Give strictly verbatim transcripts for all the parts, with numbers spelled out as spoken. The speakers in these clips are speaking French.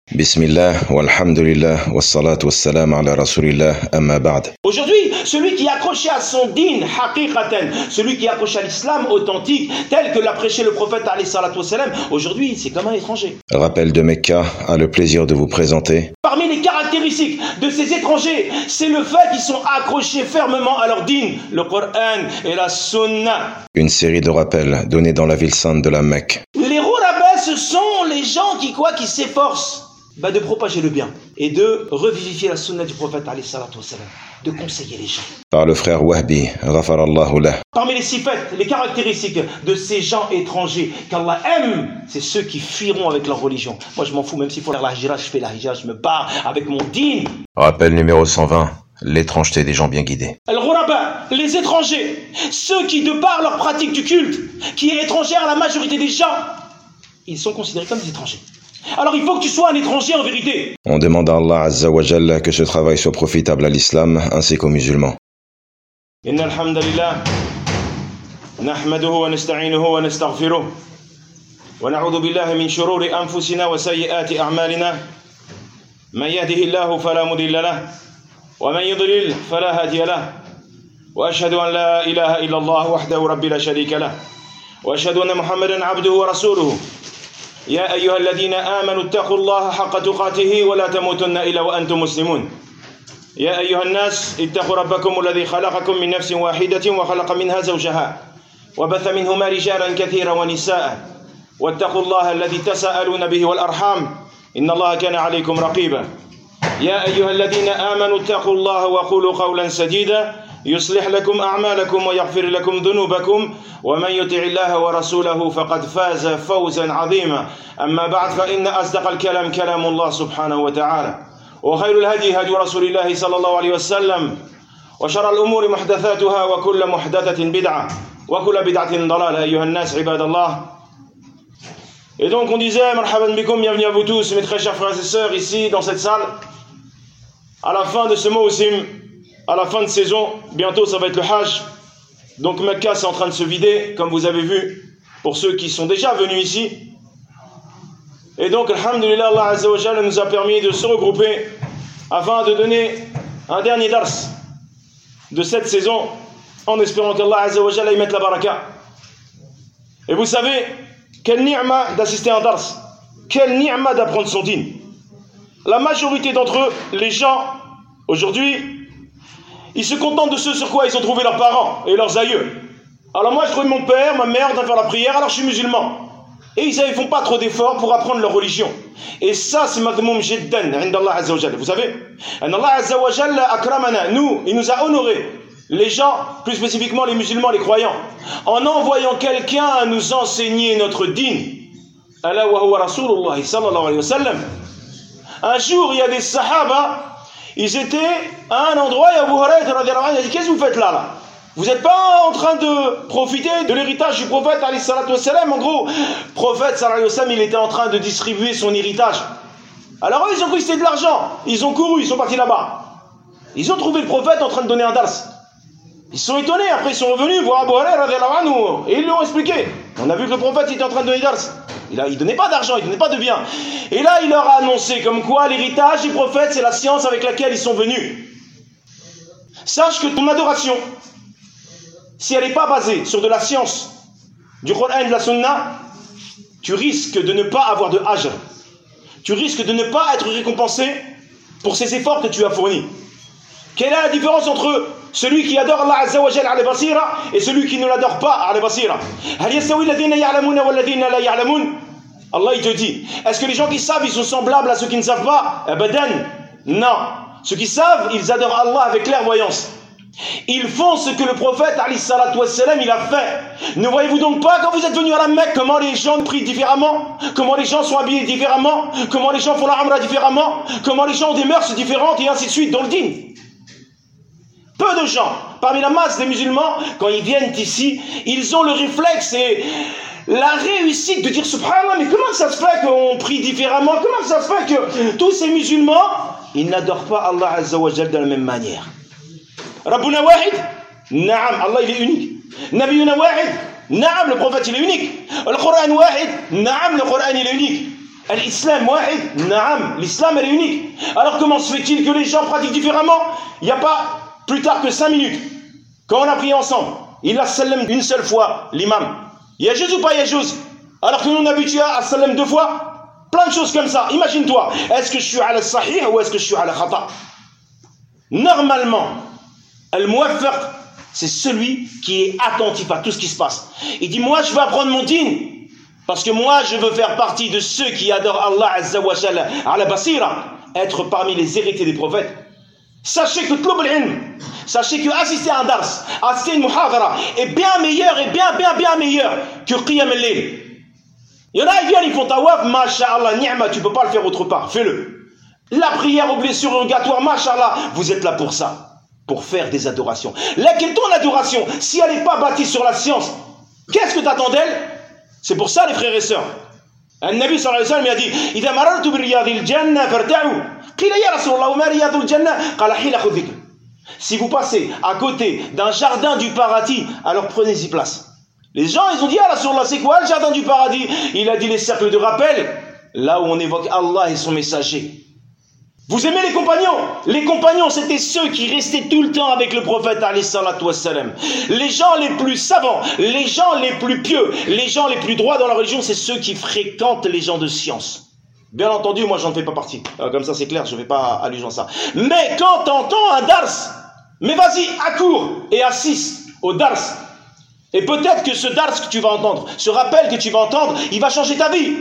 Bismillah, walhamdulillah, wassalatu wassalam ala rasulillah, amma ba'd. Aujourd'hui, celui qui est accroché à son din, haqiqatan, celui qui est accroché à l'islam authentique, tel que l'a prêché le prophète alayhi salatu wassalam, aujourd'hui c'est comme un étranger. Rappel de Mecca a le plaisir de vous présenter. Parmi les caractéristiques de ces étrangers, c'est le fait qu'ils sont accrochés fermement à leur din, le Coran et la Sunna. Une série de rappels donnés dans la ville sainte de la Mecque. Les ghuraba, ce sont les gens qui quoi, qui s'efforcent bah, de propager le bien et de revivifier la Sunna du prophète alayhi salatu wassalam, de conseiller les gens. Par le frère Wahbi, ghafarallahu lah. Parmi les sifat, les caractéristiques de ces gens étrangers qu'Allah aime, c'est ceux qui fuiront avec leur religion. Moi je m'en fous, même s'il faut faire la hijra, je fais la hijra, je me barre avec mon din. Rappel numéro cent vingt, l'étrangeté des gens bien guidés. Al-Ghuraba, les étrangers, ceux qui de par leur pratique du culte, qui est étrangère à la majorité des gens, ils sont considérés comme des étrangers. Alors il faut que tu sois un étranger en vérité. On demande à Allah Azza wa Jalla que ce travail soit profitable à l'islam ainsi qu'aux musulmans. Inna alhamdulillah, nahmaduhu wa nasta'inuhu wa nastaghfiruh, wa na'udhu billahi min shururi anfusina wa sayyiati a'malina. Man yahdihillahu fala mudilla lahu, wa man yudlil fala hadiya lahu. Wa ashhadu an la ilaha illa Allah wahdahu rabbi la sharika lahu. Wa ashhadu anna Muhammadan 'abduhu wa rasuluhu. يا أيها الذين آمنوا اتقوا الله حق تقاته ولا تموتن إلا وأنتم مسلمون يا أيها الناس اتقوا ربكم الذي خلقكم من نفس واحدة وخلق منها زوجها وبث منهما رجالا كثيرا ونساء واتقوا الله الذي تساءلون به والأرحام إن الله كان عليكم رقيبا يا أيها الذين آمنوا اتقوا الله وقولوا قولا سديدا يصلح لكم أعمالكم ويغفر لكم ذنوبكم ومن يطع الله ورسوله فقد فاز فوزا عظيما أما بعد فإن أصدق الكلام كلام الله سبحانه وتعالى وخير الهدي هدي رسول الله صلى الله عليه وسلم وشر الأمور محدثاتها وكل محدثة بدعة وكل بدعة ضلالة أيها الناس عباد الله. Et donc on disait marhaban bikum, bienvenue à vous tous mes très chers frères et sœurs ici dans cette salle à la fin de ce mawsim, à la fin de saison. Bientôt ça va être le Hajj. Donc Mecca c'est en train de se vider, comme vous avez vu, pour ceux qui sont déjà venus ici. Et donc, alhamdulillah, Allah Azza wa Jalla nous a permis de se regrouper afin de donner un dernier dars de cette saison, en espérant qu'Allah Azza wa Jalla y mette la baraka. Et vous savez, quelle ni'ma d'assister à un dars, quelle ni'ma d'apprendre son din. La majorité d'entre eux, les gens, aujourd'hui, ils se contentent de ce sur quoi ils ont trouvé leurs parents et leurs aïeux. Alors moi, je trouve mon père, ma mère en train de faire la prière, alors je suis musulman. Et ils ne font pas trop d'efforts pour apprendre leur religion. Et ça, c'est madmoum jiddan, indallah azza wa jalla. Vous savez, Allah azza wa jalla akramana, nous, il nous a honorés, les gens, plus spécifiquement les musulmans, les croyants, en envoyant quelqu'un à nous enseigner notre din. Ala wa huwa rasulullah sallallahu alayhi wa sallam. Un jour, il y a des sahaba, ils étaient à un endroit et Abu Hurayrata radhiyallahu anhu a dit: qu'est-ce que vous faites là, là? Vous n'êtes pas en train de profiter de l'héritage du prophète alayhi salatu wassalam. En gros, le prophète sallallahu alayhi wa sallam, il était en train de distribuer son héritage. Alors eux, ils ont cru que c'était de l'argent. Ils ont couru, ils sont partis là-bas. Ils ont trouvé le prophète en train de donner un dars. Ils sont étonnés, après ils sont revenus voir Abu Hurayrata radhiyallahu anhu et ils lui ont expliqué. On a vu que le prophète était en train de donner dars. Il ne donnait pas d'argent, il ne donnait pas de bien. Et là, il leur a annoncé comme quoi l'héritage du prophète, c'est la science avec laquelle ils sont venus. Sache que ton adoration, si elle n'est pas basée sur de la science, du Coran et de la Sunna, tu risques de ne pas avoir de ajr. Tu risques de ne pas être récompensé pour ces efforts que tu as fournis. Quelle est la différence entre celui qui adore Allah Azza wa Jalla ala basira et celui qui ne l'adore pas ala basira? Hal yastawi alladhina ya'lamuna wal ladhina la ya'lamun? Allah il te dit, est-ce que les gens qui savent ils sont semblables à ceux qui ne savent pas? Abadan, non. Ceux qui savent, ils adorent Allah avec clairvoyance. Ils font ce que le prophète alayhi salatu wassalam il a fait. Ne voyez-vous donc pas quand vous êtes venus à la Mecque comment les gens prient différemment, comment les gens sont habillés différemment, comment les gens font la umrah différemment, comment les gens ont des mœurs différentes et ainsi de suite dans le din. Peu de gens, parmi la masse des musulmans, quand ils viennent ici, ils ont le réflexe et la réussite de dire subhanallah, mais comment ça se fait qu'on prie différemment? Comment ça se fait que tous ces musulmans, ils n'adorent pas Allah Azza wa Jalla de la même manière? Rabbuna wahid, na'am, Allah il est unique. Nabiyuna wahid, na'am, le prophète il est unique. Le Coran wahid, na'am, le Coran il est unique. L'islam wahid, naam, l'islam elle est unique. Alors comment se fait-il que les gens pratiquent différemment? Il n'y a pas plus tard que cinq minutes, quand on a prié ensemble, il a salam une seule fois, l'imam. Yajouz ou pas yajouz? Alors que nous on est habitués à salam deux fois. Plein de choses comme ça. Imagine-toi, est-ce que je suis à la sahih ou est-ce que je suis à la khata? Normalement, al-muwaffaq, c'est celui qui est attentif à tout ce qui se passe. Il dit, moi je veux apprendre mon dîn. Parce que moi, je veux faire partie de ceux qui adorent Allah Azza wa Jalla ala basira, être parmi les héritiers des prophètes. Sachez que tlub al-ilm, sachez que assister à un dars, assister à une muhadara est bien meilleur et bien, bien, bien meilleur que qiyam al-layl. Il y en a, ils viennent, ils font tawaf, masha'Allah, ni'ma, tu peux pas le faire autre part, fais-le. La prière aux blessures rogatoires, masha'Allah, vous êtes là pour ça, pour faire des adorations. Laquelle ton adoration, si elle n'est pas bâtie sur la science, qu'est-ce que tu attends d'elle? C'est pour ça, les frères et sœurs. Un Nabi sallallahu alayhi wa sallam a dit إذا مررت برياض الجنة فارتعوا قيل يا رسول الله وما رياض الجنة قال حين خذ ذكر. Si vous passez à côté d'un jardin du paradis, alors prenez-y place. Les gens, ils ont dit, ah Rasulullah, c'est quoi le jardin du paradis? Il a dit les cercles de rappel, là où on évoque Allah et son messager. Vous aimez les compagnons? Les compagnons, c'était ceux qui restaient tout le temps avec le prophète alayhi salatu wassalam. Les gens les plus savants, les gens les plus pieux, les gens les plus droits dans la religion, c'est ceux qui fréquentent les gens de science. Bien entendu, moi j'en fais pas partie. Alors, comme ça c'est clair, je ne vais pas allusion à ça. Mais quand tu entends un dars, mais vas-y, accours et assiste au dars. Et peut-être que ce dars que tu vas entendre, ce rappel que tu vas entendre, il va changer ta vie.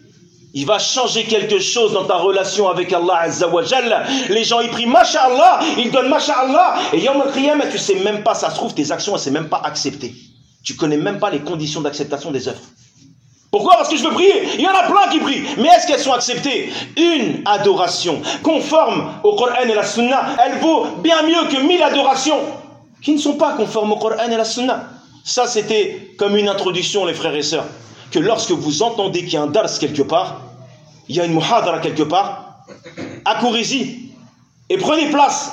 Il va changer quelque chose dans ta relation avec Allah Azza wa Jalla. Les gens, ils prient Masha'Allah, ils donnent Masha'Allah. Et Yawm al-Qiyamah, tu sais même pas, ça se trouve, tes actions, elles ne sont même pas acceptées. Tu connais même pas les conditions d'acceptation des œuvres. Pourquoi? Parce que je veux prier. Il y en a plein qui prient. Mais est-ce qu'elles sont acceptées? Une adoration conforme au Coran et la Sunna, elle vaut bien mieux que mille adorations qui ne sont pas conformes au Coran et la Sunna. Ça, c'était comme une introduction, les frères et sœurs. Que lorsque vous entendez qu'il y a un dars quelque part, il y a une muhadara quelque part, accourez-y et prenez place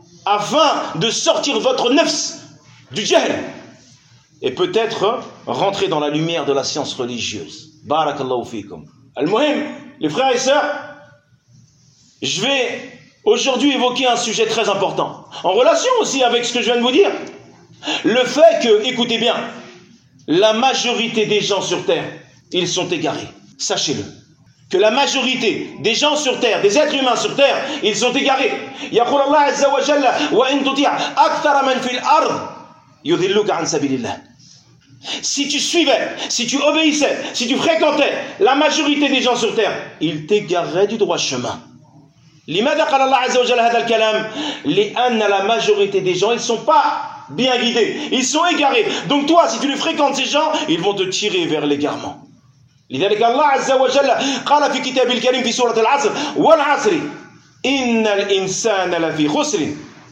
afin de sortir votre nafs du jahl et peut-être rentrer dans la lumière de la science religieuse. Barakallahu fikum. Al-Muhim, les frères et sœurs, je vais aujourd'hui évoquer un sujet très important, en relation aussi avec ce que je viens de vous dire. Le fait que, écoutez bien, la majorité des gens sur terre, ils sont égarés. Sachez-le. Que la majorité des gens sur terre, des êtres humains sur terre, ils sont égarés. Yaqul Allah Azza wa Jalla wa in tuti' akthara man fil ard yudilluka an sabilillah. Si tu suivais, si tu obéissais, si tu fréquentais la majorité des gens sur terre, ils t'égaraient du droit chemin. Limada qala Allah Azza wa Jalla hada al-kalam li anna la majorité des gens, ils sont pas bien guidés, ils sont égarés. Donc toi, si tu les fréquentes ces gens, ils vont te tirer vers l'égarement. لذلك الله عز وجل قال في كتابه الكريم في سورة العصر والعصر إن الإنسان لفي خسر.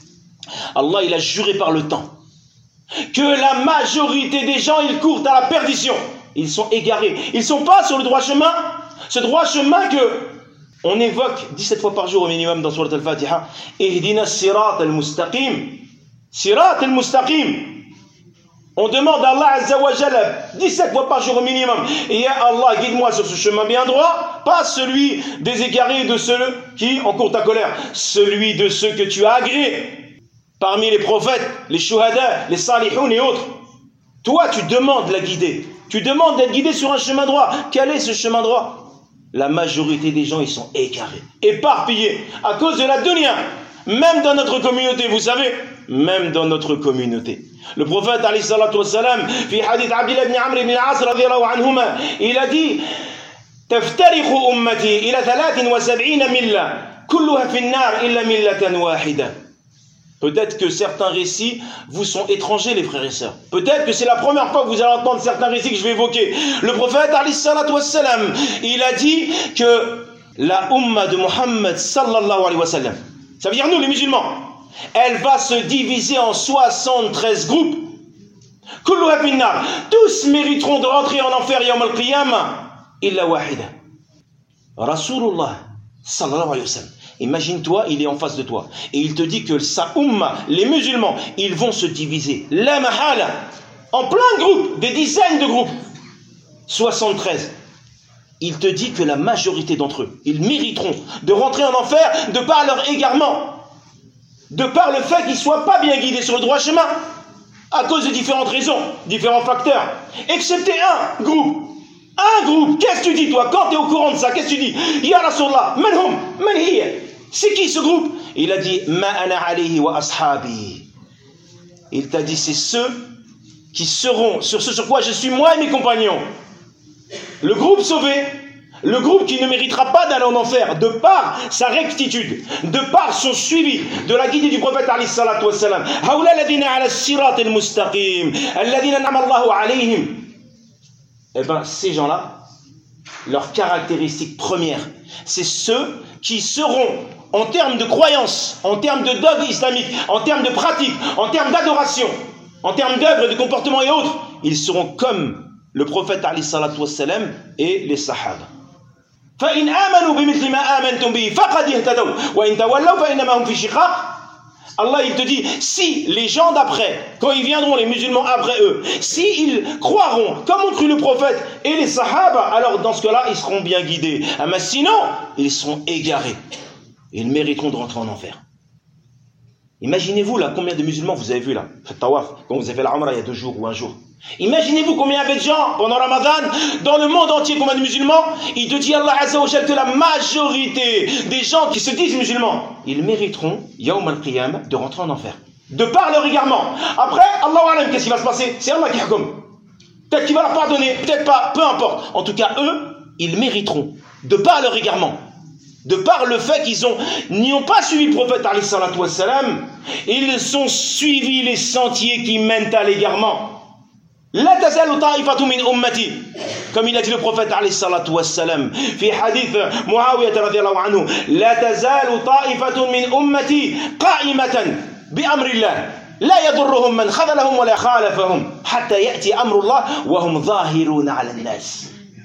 Allah, il a juré par le temps que la majorité des gens, ils courent à la perdition. Ils sont égarés. Ils ne sont pas sur le droit chemin. Ce droit chemin que on évoque dix-sept fois par jour au minimum dans Surat al-Fatiha. Ihdina sirat al-mustaqim. Sirat al-mustaqim. On demande à Allah Azza wa Jalla dix-sept fois par jour au minimum. Et ya Allah, guide-moi sur ce chemin bien droit, pas celui des égarés de ceux qui encourent ta colère, celui de ceux que tu as agréés parmi les prophètes, les shuhada, les salihoun et autres. Toi, tu demandes la guider. Tu demandes d'être guidé sur un chemin droit. Quel est ce chemin droit? La majorité des gens, ils sont égarés, éparpillés à cause de la dunya. Même dans notre communauté, vous savez, même dans notre communauté. Le prophète alayhi salatu wassalam, fi hadith Abdullah ibn Amr ibn al-As radiyallahu anhuma, il a dit taftariqu ummati ila thalathin wa sab'ina milla kulluha fi an-nar illa millatan wahida. Peut-être que certains récits vous sont étrangers, les frères et sœurs. Peut-être que c'est la première fois que vous allez entendre certains récits que je vais évoquer. Le prophète alayhi salatu wassalam, il a dit que la umma de Muhammad sallallahu alayhi wa sallam, ça veut dire nous les musulmans, elle va se diviser en soixante-treize groupes. Kulluha fin nar. Tous mériteront de rentrer en enfer yawm al-qiyamah illa wahida. Rasulullah sallallahu alayhi wa sallam. Imagine-toi, il est en face de toi et il te dit que sa umma, les musulmans, ils vont se diviser la mahala en plein de groupes, des dizaines de groupes. soixante-treize. il te dit que la majorité d'entre eux, ils mériteront de rentrer en enfer de par leur égarement, de par le fait qu'ils ne soient pas bien guidés sur le droit chemin, à cause de différentes raisons, différents facteurs, excepté un groupe. Un groupe, qu'est-ce que tu dis toi, quand tu es au courant de ça, qu'est-ce que tu dis? Ya Rasulallah, man hum, man hiya. C'est qui ce groupe? Il a dit, ma ana alayhi wa ashabi. Il t'a dit, c'est ceux qui seront sur ce sur quoi je suis moi et mes compagnons. Le groupe sauvé, le groupe qui ne méritera pas d'aller en enfer, de par sa rectitude, de par son suivi de la guidée du prophète alayhi salatu wassalam. Haoula alladhina ala sirat al-mustaqim, alladhina nama Allahu alayhim. Eh bien, ces gens-là, leur caractéristique première, c'est ceux qui seront, en termes de croyance, en termes de dogme islamique, en termes de pratique, en termes d'adoration, en termes d'œuvre, de comportement et autres, ils seront comme le prophète alayhi salatu wassalam et les sahaba. فَإِنْ آمَنُوا بِمِثْلِ مَا آمَنْتُمْ بِهِ فَقَدْ اهْتَدَوْا وَإِنْ تَوَلَّوْا فَإِنَّمَا هُمْ فِي شِقَاقٍ. Allah il te dit, si les gens d'après, quand ils viendront, les musulmans après eux, s'ils croiront, comme ont cru le prophète et les sahaba, alors dans ce cas-là, ils seront bien guidés. Ah, mais sinon, ils seront égarés. Ils mériteront de rentrer en enfer. Imaginez-vous là, combien de musulmans vous avez vu là, faites tawaf, quand vous avez fait la Umrah il y a deux jours ou un jour. Imaginez-vous combien il y avait de gens pendant Ramadan, dans le monde entier, combien de musulmans. Il te dit Allah Azza wa Jal que la majorité des gens qui se disent musulmans, ils mériteront, Yawm al-Qiyam, de rentrer en enfer. De par leur égarement. Après, Allah Alam, qu'est-ce qui va se passer? C'est Allah qui hukm. Peut-être qu'il va leur pardonner, peut-être pas, peu importe. En tout cas, eux, ils mériteront, de par leur égarement. De par le fait qu'ils ont, n'y ont pas suivi le prophète alayhi salatu wassalam, ils ont suivi les sentiers qui mènent à l'égarement. La tazalu ta'ifatu min ummati, comme il a dit le prophète alayhi salatu wassalam, fi hadith Muawiyah radhiyallahu anhu, la tazalu ta'ifatu min ummati qa'imatan bi amrillah, la yadurruhum man khadalahum wa la khalafahum, hatta ya'ti amrullah wa hum zahiruna 'ala an-nas.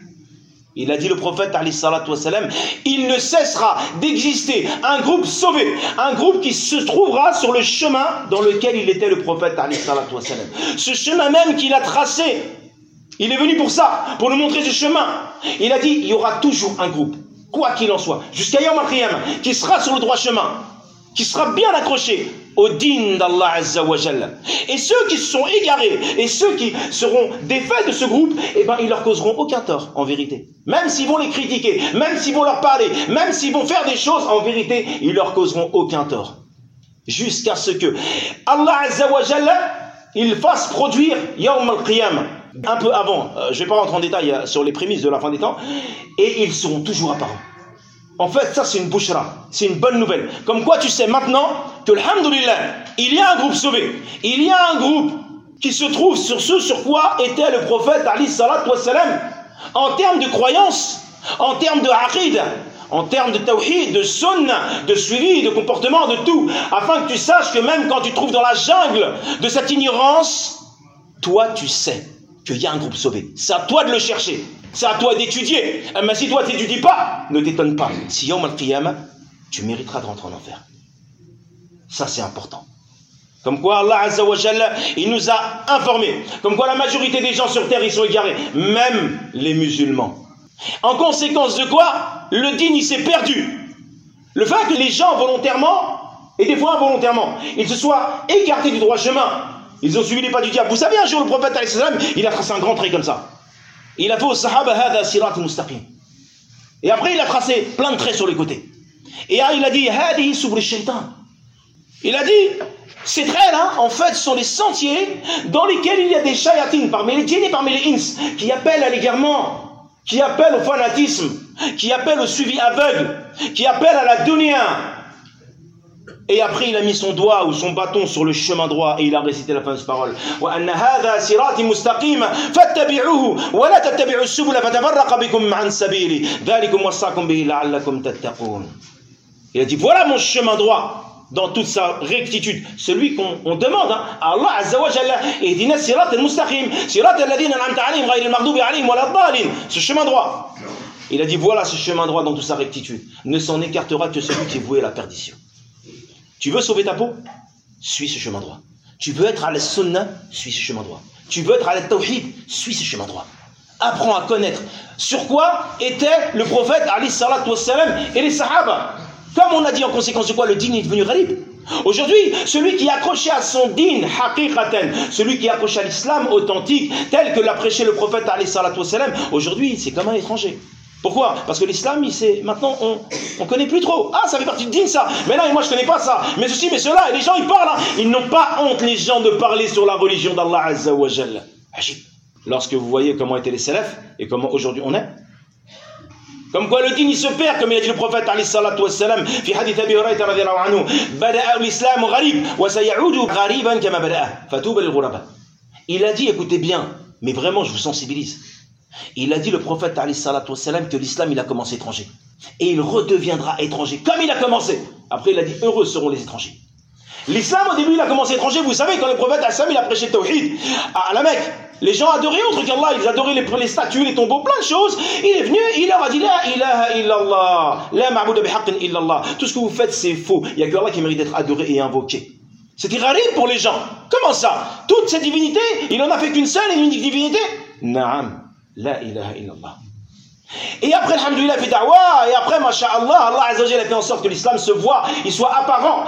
Il a dit le prophète alayhi salatu wassalam, il ne cessera d'exister un groupe sauvé, un groupe qui se trouvera sur le chemin dans lequel il était le prophète alayhi salatu wassalam. Ce chemin même qu'il a tracé, il est venu pour ça, pour nous montrer ce chemin. Il a dit, il y aura toujours un groupe, quoi qu'il en soit, jusqu'à Yawm al-Qiyam, qui sera sur le droit chemin, qui sera bien accroché au din d'Allah Azza wa Jalla. Et ceux qui se sont égarés, et ceux qui seront défaits de ce groupe, eh ben, ils leur causeront aucun tort, en vérité. Même s'ils vont les critiquer, même s'ils vont leur parler, même s'ils vont faire des choses, en vérité, ils leur causeront aucun tort. Jusqu'à ce que Allah Azza wa Jalla, il fasse produire Yawm al-Qiyam, un peu avant, euh, je ne vais pas rentrer en détail euh, sur les prémices de la fin des temps, et ils seront toujours apparents. En fait, ça c'est une bouchra, c'est une bonne nouvelle. Comme quoi tu sais maintenant que, alhamdoulilah, il y a un groupe sauvé. Il y a un groupe qui se trouve sur ce sur quoi était le prophète alayhi salatu wassalam, en termes de croyance, en termes de aqida, en termes de tawhid, de sunnah, de suivi, de comportement, de tout. Afin que tu saches que même quand tu te trouves dans la jungle de cette ignorance, toi tu sais qu'il y a un groupe sauvé. C'est à toi de le chercher. C'est à toi d'étudier. Mais si toi tu n'étudies pas, ne t'étonne pas. Si Yawm al-Qiyamah, tu mériteras de rentrer en enfer. Ça c'est important. Comme quoi Allah Azza wa Jalla, il nous a informés. Comme quoi la majorité des gens sur terre, ils sont égarés. Même les musulmans. En conséquence de quoi, le dîn, il s'est perdu. Le fait que les gens volontairement, et des fois involontairement, ils se soient écartés du droit chemin. Ils ont suivi les pas du diable. Vous savez, un jour, le prophète, alayhi salam, il a tracé un grand trait comme ça. Il a fait au sahaba hada sirat mustaqim. Et après il a tracé plein de traits sur les côtés. Et là il a dit hadihi subul shaitan. Il a dit ces traits là en fait sont les sentiers dans lesquels il y a des shayatines parmi les djinns et parmi les ins qui appellent à l'égarement, qui appellent au fanatisme, qui appellent au suivi aveugle, qui appellent à la dunya. Et après il a mis son doigt ou son bâton sur le chemin droit et il a récité la fin de cette parole. Wa anna hadha sirati mustaqima fattabi'uhu wa la tattabi'u as-subula fatafarraqa bikum 'an sabili dhalikum wasaqakum bihi la'allakum tattaqun. Il a dit voilà mon chemin droit dans toute sa rectitude, celui qu'on on demande hein, à Allah Azza wa Jalla, ihdina sirat al-mustaqim sirat alladhina an'amta 'alayhim ghayri al-maghdubi 'alayhim wa lad-dallin. Ce chemin droit. Il a dit voilà ce chemin droit dans toute sa rectitude, ne s'en écartera que celui qui est voué à la perdition. Tu veux sauver ta peau? Suis ce chemin droit. Tu veux être à la sunnah? Suis ce chemin droit. Tu veux être à la tawhid? Suis ce chemin droit. apprends à connaître sur quoi était le prophète alayhi salatu wassalam et les sahaba. Comme on a dit en conséquence de quoi le din est devenu gharib. Aujourd'hui, celui qui est accroché à son din, haqiqatan, celui qui est accroché à l'islam authentique, tel que l'a prêché le prophète alayhi salatu wassalam, aujourd'hui c'est comme un étranger. Pourquoi? Parce que l'islam, il sait, maintenant on ne connaît plus trop. Ah, ça fait partie du din ça, mais là moi je ne connais pas ça, mais ceci, mais cela, et les gens ils parlent, hein. Ils n'ont pas honte les gens de parler sur la religion d'Allah Azza wa Jalla. Ajib. Lorsque vous voyez comment étaient les salafs et comment aujourd'hui on est, comme quoi le din il se perd, comme il a dit le prophète alayhi salatu wassalam, fi hadith Abi Hurayra radiyallahu anhu, bada'a l'islam gharib wa sayaudu ghariban kama bada'a fatuba lil ghuraba. Il a dit, écoutez bien, mais vraiment je vous sensibilise. Il a dit le prophète alayhi salatu wassalam que l'islam il a commencé étranger et il redeviendra étranger comme il a commencé. Après il a dit heureux seront les étrangers. L'islam au début il a commencé étranger, vous savez quand le prophète alayhi salam il a prêché le tawhid à la Mecque, les gens adoraient autre qu'Allah, ils adoraient les, les statues, les tombeaux, plein de choses. Il est venu, il leur a dit la ilaha illallah, la ma'bouda bihaqqin illallah. Tout ce que vous faites c'est faux, il n'y a que Allah qui mérite d'être adoré et invoqué. C'était gharib pour les gens. Comment ça? Toutes ces divinités, il n'en a fait qu'une seule et une unique divinité? Naam. La ilaha illallah. Et après, alhamdoulilah, fi da'wa, et après, masha'Allah, Allah Azza wa Jalla a fait en sorte que l'islam se voit, il soit apparent.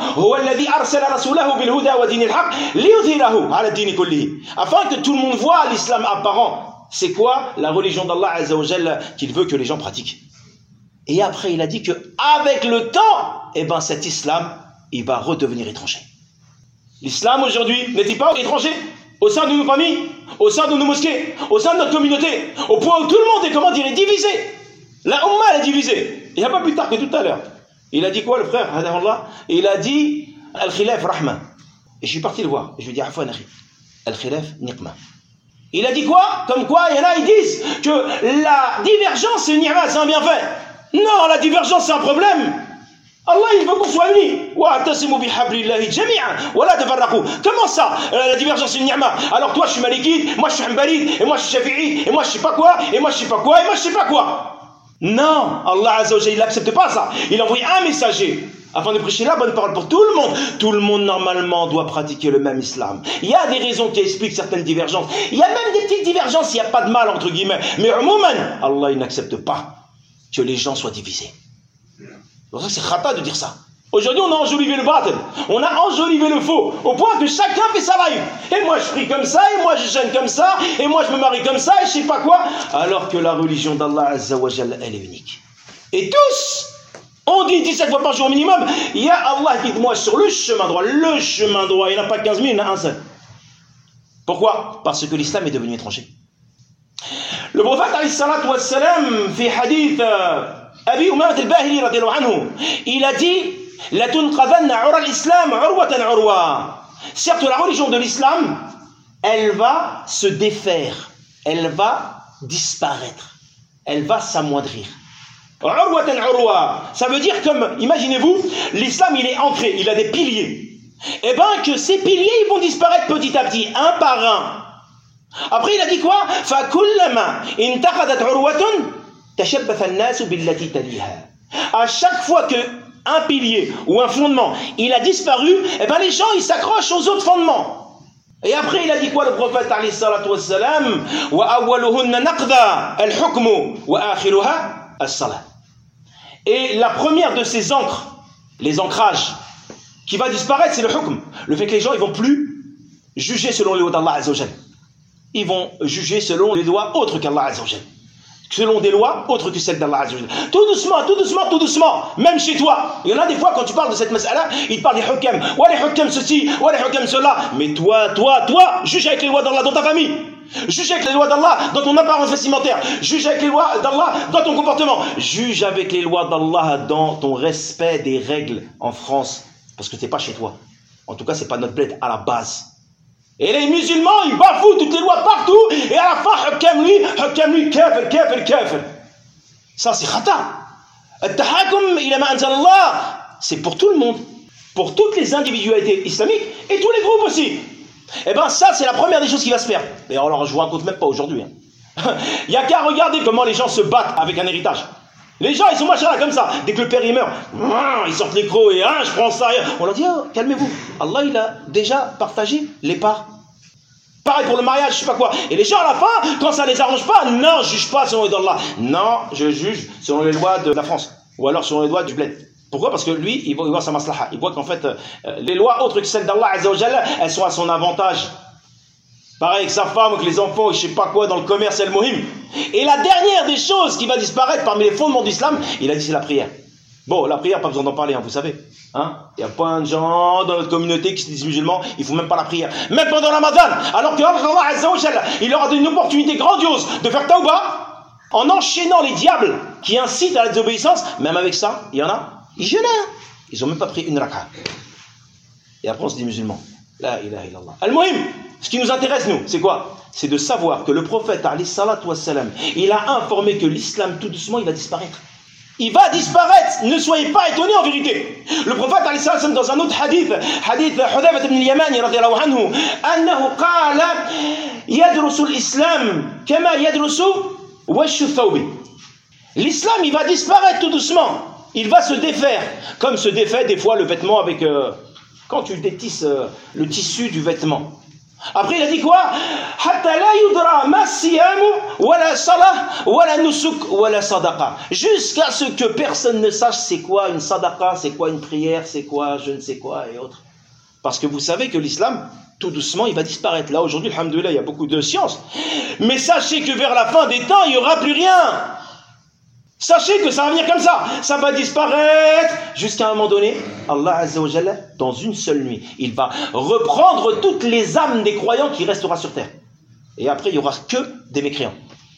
Afin que tout le monde voit l'islam apparent. C'est quoi la religion d'Allah Azza wa Jalla qu'il veut que les gens pratiquent. Et après, il a dit que avec le temps, eh ben, cet islam, il va redevenir étranger. L'islam aujourd'hui n'est-il pas étranger? Au sein de nos familles, au sein de nos mosquées, au sein de notre communauté, au point où tout le monde est, comment dire, est divisé. La Ummah est divisée. Il n'y a pas plus tard que tout à l'heure. Il a dit quoi le frère? Il a dit Al-Khilaf Rahma. Et je suis parti le voir. Et je lui ai dit Afwan akhi. Al-Khilaf Niqma. Il a dit quoi? Comme quoi, il y en a, ils disent que la divergence c'est une ni'ma, c'est un bienfait. Non, la divergence c'est un problème. Allah il veut qu'on soit unis. Comment ça la divergence c'est une ni'ma? Alors toi je suis malikite, moi je suis hanbalite, et moi je suis shafi'ite, et moi je sais pas quoi, et moi je sais pas quoi, et moi je sais pas quoi. Non, Allah Azza wa Jalla il n'accepte pas ça. Il a envoyé un messager afin de prêcher la bonne parole pour tout le monde. Tout le monde normalement doit pratiquer le même islam. Il y a des raisons qui expliquent certaines divergences. Il y a même des petites divergences, il n'y a pas de mal entre guillemets. Mais umouman, Allah il n'accepte pas que les gens soient divisés. C'est pour ça que c'est khata de dire ça. Aujourd'hui, on a enjolivé le batil, on a enjolivé le faux, au point que chacun fait sa life. Et moi, je prie comme ça, et moi, je jeûne comme ça, et moi, je me marie comme ça, et je sais pas quoi. Alors que la religion d'Allah Azza wa Jalla, elle est unique. Et tous, on dit dix-sept fois par jour minimum, il y a Allah, guide-moi sur le chemin droit. Le chemin droit, il n'y en a pas quinze mille, il y en a un seul. Pourquoi? Parce que l'islam est devenu étranger. Le prophète, alayhi salatu wassalam, fi hadith Abi Umayyah al-Bahili radiyallahu anhu, il a dit la tunqadhanna ura al-islam urwatan urwa. Certes, la religion de l'islam, elle va se défaire, elle va disparaître, elle va s'amoindrir. Urwatan urwa, ça veut dire comme, imaginez-vous, l'islam il est ancré, il a des piliers. Et bien que ces piliers ils vont disparaître petit à petit, un par un. Après il a dit quoi? Fa kullama intaqadat urwatun tashabbatha an-nasu billati taliha. À chaque fois que un pilier ou un fondement il a disparu, et ben les gens ils s'accrochent aux autres fondements. Et après il a dit quoi le prophète alayhi salatu wassalam? Wa awwaluhunna naqda al-hukmu wa akhiruha as-salat. Et la première de ces encres, les ancrages qui va disparaître, c'est le hukm, le fait que les gens ils vont plus juger selon les lois d'Allah Azza wa Jalla. Ils vont juger selon les lois autres qu'Allah Azza wa Jalla, selon des lois autres que celles d'Allah Azza wa Jalla. Tout doucement, tout doucement, tout doucement, même chez toi. Il y en a des fois quand tu parles de cette mas'ala, ils te parlent des hukam, ouais les hukam ceci, ouais les hukam cela. Mais toi, toi, toi, juge avec les lois d'Allah dans ta famille. Juge avec les lois d'Allah dans ton apparence vestimentaire. Juge avec les lois d'Allah dans ton comportement. Juge avec les lois d'Allah dans ton respect des règles en France. Parce que c'est pas chez toi. En tout cas, c'est pas notre bled à la base. Et les musulmans, ils bafouent toutes les lois partout. Et à la fin, hukam lui, hukam lui, kafir, kafir, kafir. Ça, c'est khata. Al-tahakum ila ma anzal Allah. C'est pour tout le monde. Pour toutes les individualités islamiques et tous les groupes aussi. Eh bien, ça, c'est la première des choses qui va se faire. Et alors, je vous raconte même pas aujourd'hui. Hein. Il n'y a qu'à regarder comment les gens se battent avec un héritage. Les gens, ils sont machallah comme ça. Dès que le père il meurt, ils sortent les crocs et hein, je prends ça. On leur dit, oh, calmez-vous. Allah, il a déjà partagé les parts. Pareil pour le mariage, je sais pas quoi. Et les gens à la fin, quand ça les arrange pas, non, je juge pas selon les lois d'Allah. Non, je juge selon les lois de la France. Ou alors selon les lois du bled. Pourquoi? Parce que lui, il voit, il voit sa maslaha. Il voit qu'en fait, euh, les lois autres que celles d'Allah Azza wa Jalla, elles sont à son avantage. Pareil avec sa femme ou que les enfants, je sais pas quoi, dans le commerce, c'est le mohim. Et la dernière des choses qui va disparaître parmi les fondements de l'islam, il a dit c'est la prière. Bon, la prière, pas besoin d'en parler, hein, vous savez. Hein, il y a plein de gens dans notre communauté qui se disent musulmans, il ne faut même pas la prière. Même pendant le Ramadan, alors que Allah Azza wa Jalla, il leur a donné une opportunité grandiose de faire tauba, en enchaînant les diables qui incitent à la désobéissance. Même avec ça, il y en a, ils jeûnent. Ils n'ont même pas pris une raka. Et après on se dit musulmans. La ilaha illallah. Al-Muhim, ce qui nous intéresse nous, c'est quoi? C'est de savoir que le prophète, alayhi salatu wassalam, il a informé que l'islam tout doucement, il va disparaître. Il va disparaître, ne soyez pas étonnés en vérité. Le prophète alayhi salatu wassalam, dans un autre hadith, hadith Hudayfa ibn al-Yamani radiyallahu anhu, annahu qala yadrusu al-islam kama yadrusu washu thawbi. L'islam, il va disparaître tout doucement. Il va se défaire, comme se défait des fois le vêtement avec euh, quand tu détisses euh, le tissu du vêtement. Après il a dit quoi? Jusqu'à ce que personne ne sache c'est quoi une sadaqa, c'est quoi une prière, c'est quoi je ne sais quoi et autres. Parce que vous savez que l'islam, tout doucement, il va disparaître. Là aujourd'hui, alhamdoulilah, il y a beaucoup de science. Mais sachez que vers la fin des temps, il n'y aura plus rien. Sachez que ça va venir comme ça, ça va disparaître jusqu'à un moment donné. Allah Azza wa Jalla, dans une seule nuit, il va reprendre toutes les âmes des croyants qui restera sur terre. Et après, il n'y aura que des mécréants.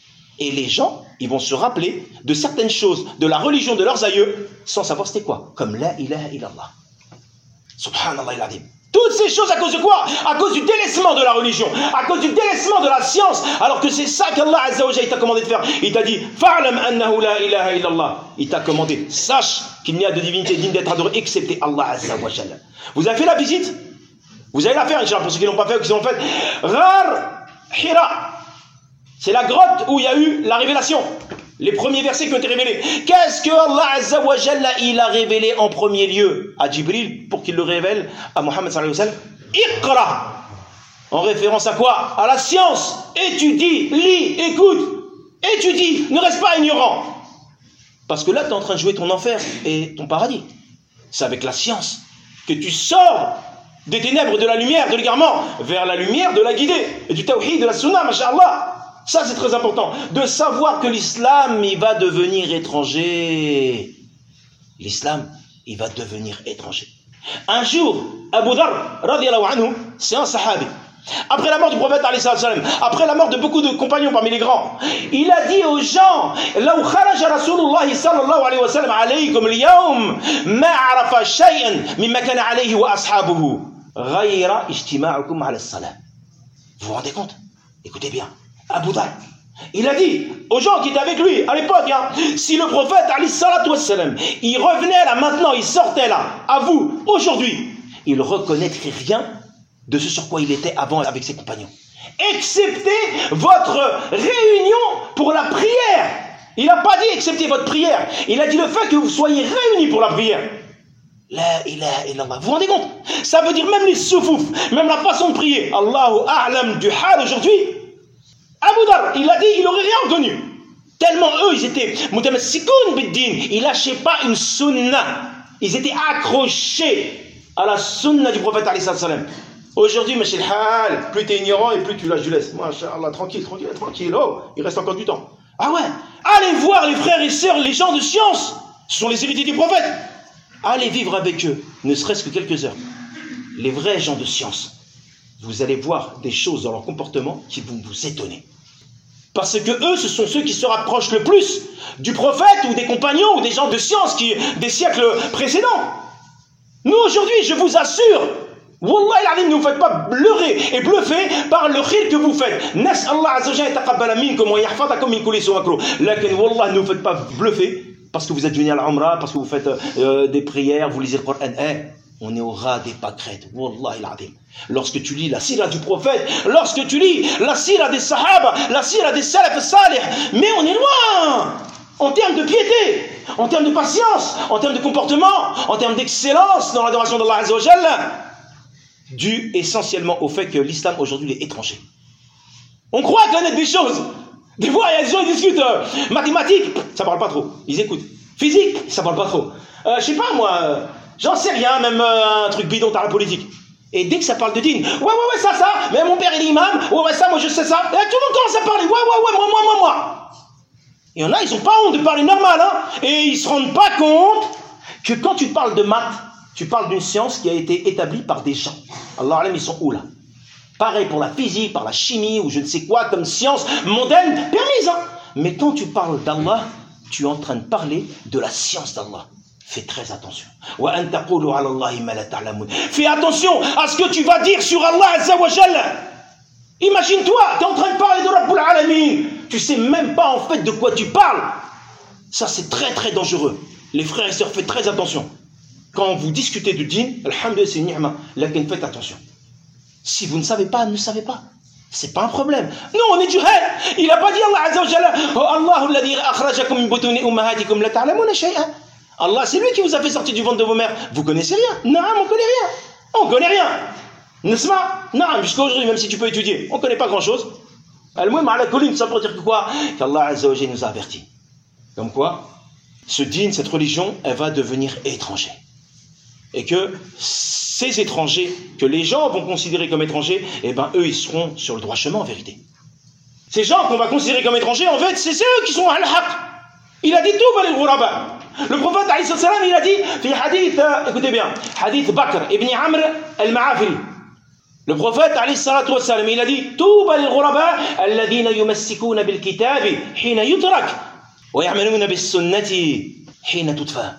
Et les gens, ils vont se rappeler de certaines choses de la religion de leurs aïeux sans savoir c'était quoi. Comme la ilaha illallah. Subhanallah il-Azim. Toutes ces choses à cause de quoi? À cause du délaissement de la religion, à cause du délaissement de la science, alors que c'est ça qu'Allah Azza wa Jalla t'a commandé de faire. Il t'a dit fa'lam annahu la ilaha illallah. Il t'a commandé, sache qu'il n'y a de divinité digne d'être adorée excepté Allah Azza wa Jalla. Vous avez fait la visite? Vous allez la faire, Inch'Allah, pour ceux qui l'ont pas fait ou qui l'ont fait. Ghar Hira, c'est la grotte où il y a eu la révélation. Les premiers versets qui ont été révélés. Qu'est-ce que Allah Azza wa Jalla il a révélé en premier lieu à Jibril pour qu'il le révèle à Muhammad sallallahu alayhi wa sallam? Iqra. En référence à quoi? À la science. Étudie, lis, écoute. Étudie, ne reste pas ignorant. Parce que là tu es en train de jouer ton enfer et ton paradis. C'est avec la science que tu sors des ténèbres de la lumière, de l'égarement, vers la lumière de la guidée et du tawhid, de la sunna, masha'Allah. Ça c'est très important, de savoir que l'islam il va devenir étranger. L'islam il va devenir étranger. Un jour, Abu Dharr, radiyallahu anhu, c'est un sahabi. Après la mort du prophète, alayhi salam, après la mort de beaucoup de compagnons parmi les grands, il a dit aux gens, لو خرج رسول الله صلى الله عليه وسلم عليكم اليوم ما عرف شيئا مما كان عليه وأصحابه غير اجتماعكم على الصلاة. Vous vous rendez compte? Écoutez bien. Abu Dharr, il a dit aux gens qui étaient avec lui à l'époque, hein, si le prophète alayhi salatu wassalam, il revenait là maintenant, il sortait là, à vous, aujourd'hui, il ne reconnaîtrait rien de ce sur quoi il était avant avec ses compagnons, excepté votre réunion pour la prière. Il n'a pas dit excepté votre prière, il a dit le fait que vous soyez réunis pour la prière. La ilaha illallah. Vous vous rendez compte? Ça veut dire même les soufouf, même la façon de prier. Allahu a'lam du hal aujourd'hui. Abu Dharr, il a dit, il n'aurait rien reconnu. Tellement eux, ils étaient mutamassikoun bid-din, ils lâchaient pas une sunna. Ils étaient accrochés à la sunna du prophète alayhi salam. Aujourd'hui, monsieur Hal, plus tu es ignorant et plus tu lâches du laisse. Masha'Allah, tranquille, tranquille, tranquille. Oh, il reste encore du temps. Ah ouais, allez voir les frères et sœurs, les gens de science. Ce sont les héritiers du prophète. Allez vivre avec eux, ne serait-ce que quelques heures. Les vrais gens de science. Vous allez voir des choses dans leur comportement qui vont vous étonner. Parce que eux, ce sont ceux qui se rapprochent le plus du prophète ou des compagnons ou des gens de science qui, des siècles précédents. Nous, aujourd'hui, je vous assure, Wallah, ne vous faites pas leurrer et bluffer par le khir que vous faites. Nas Allah Azza wa Jalla yataqabbala minkum wa yahfazakum min kulli su'in makruh. Lakin Wallah, ne vous faites pas bluffer parce que vous êtes venu à l'Umrah, parce que vous faites euh, des prières, vous lisez le Coran. Eh, on est au ras des pâquerettes. Wallah il-Azim. Lorsque tu lis la sira du prophète, lorsque tu lis la sira des sahaba, la sira des salaf salih, mais on est loin en termes de piété, en termes de patience, en termes de comportement, en termes d'excellence dans l'adoration d'Allah Azza wa Jalla, dû essentiellement au fait que l'islam aujourd'hui est étranger. On croit connaître des choses. Des fois, il y a des gens qui discutent euh, mathématiques, ça parle pas trop. Ils écoutent. Physique, ça parle pas trop. Euh, je sais pas moi, euh, j'en sais rien, même euh, un truc bidon dans la politique. Et dès que ça parle de dîne, ouais, ouais, ouais, ça, ça, mais mon père il est imam, ouais, ouais, ça, moi je sais ça. Et là, tout le monde commence à parler, ouais, ouais, ouais, moi, moi, moi, moi. Il y en a, ils ont pas honte de parler normal, hein. Et ils se rendent pas compte que quand tu parles de maths, tu parles d'une science qui a été établie par des gens. Allah alam, ils sont où là? Pareil pour la physique, par la chimie, ou je ne sais quoi, comme science mondaine, permise, hein. Mais quand tu parles d'Allah, tu es en train de parler de la science d'Allah. Fais très attention. Fais attention à ce que tu vas dire sur Allah Azza wa Jalla. Imagine-toi, tu es en train de parler de Rabbul Alamin. Tu sais même pas en fait de quoi tu parles. Ça c'est très très dangereux. Les frères et sœurs, faites très attention. Quand vous discutez de dîn, alhamdulillah c'est ni'ma, lakin faites attention. Si vous ne savez pas, ne savez pas. C'est pas un problème. Non, on est du hal. Il n'a pas dit Allah Azza wa Jalla, oh Allahu alladhi akhrajakum min butuni ummahatikum la ta'lamuna shay'an. Allah, c'est lui qui vous a fait sortir du ventre de vos mères. Vous connaissez rien? Non, on connaît rien. On connaît rien. N'est-ce pas? Non, jusqu'à aujourd'hui, même si tu peux étudier, on ne connaît pas grand-chose. Al-Mouim ala colline, ça pour dire que quoi? Qu'Allah Azza wa Jalla nous a avertis. Comme quoi, ce dîn, cette religion, elle va devenir étranger. Et que ces étrangers, que les gens vont considérer comme étrangers, eh ben eux, ils seront sur le droit chemin en vérité. Ces gens qu'on va considérer comme étrangers, en fait, c'est eux qui sont al-haq. Il a dit tout, Valil Ghuraba. Le prophète, il a dit, fi hadith, écoutez bien, hadith Bakr ibn Amr al-Ma'afiri. Le prophète, il a dit, Touba lil ghuraba, alladhina yumassikuna bil kitabi, hina yutrak, wa ya'maluna bis sunnati, hina tutfa.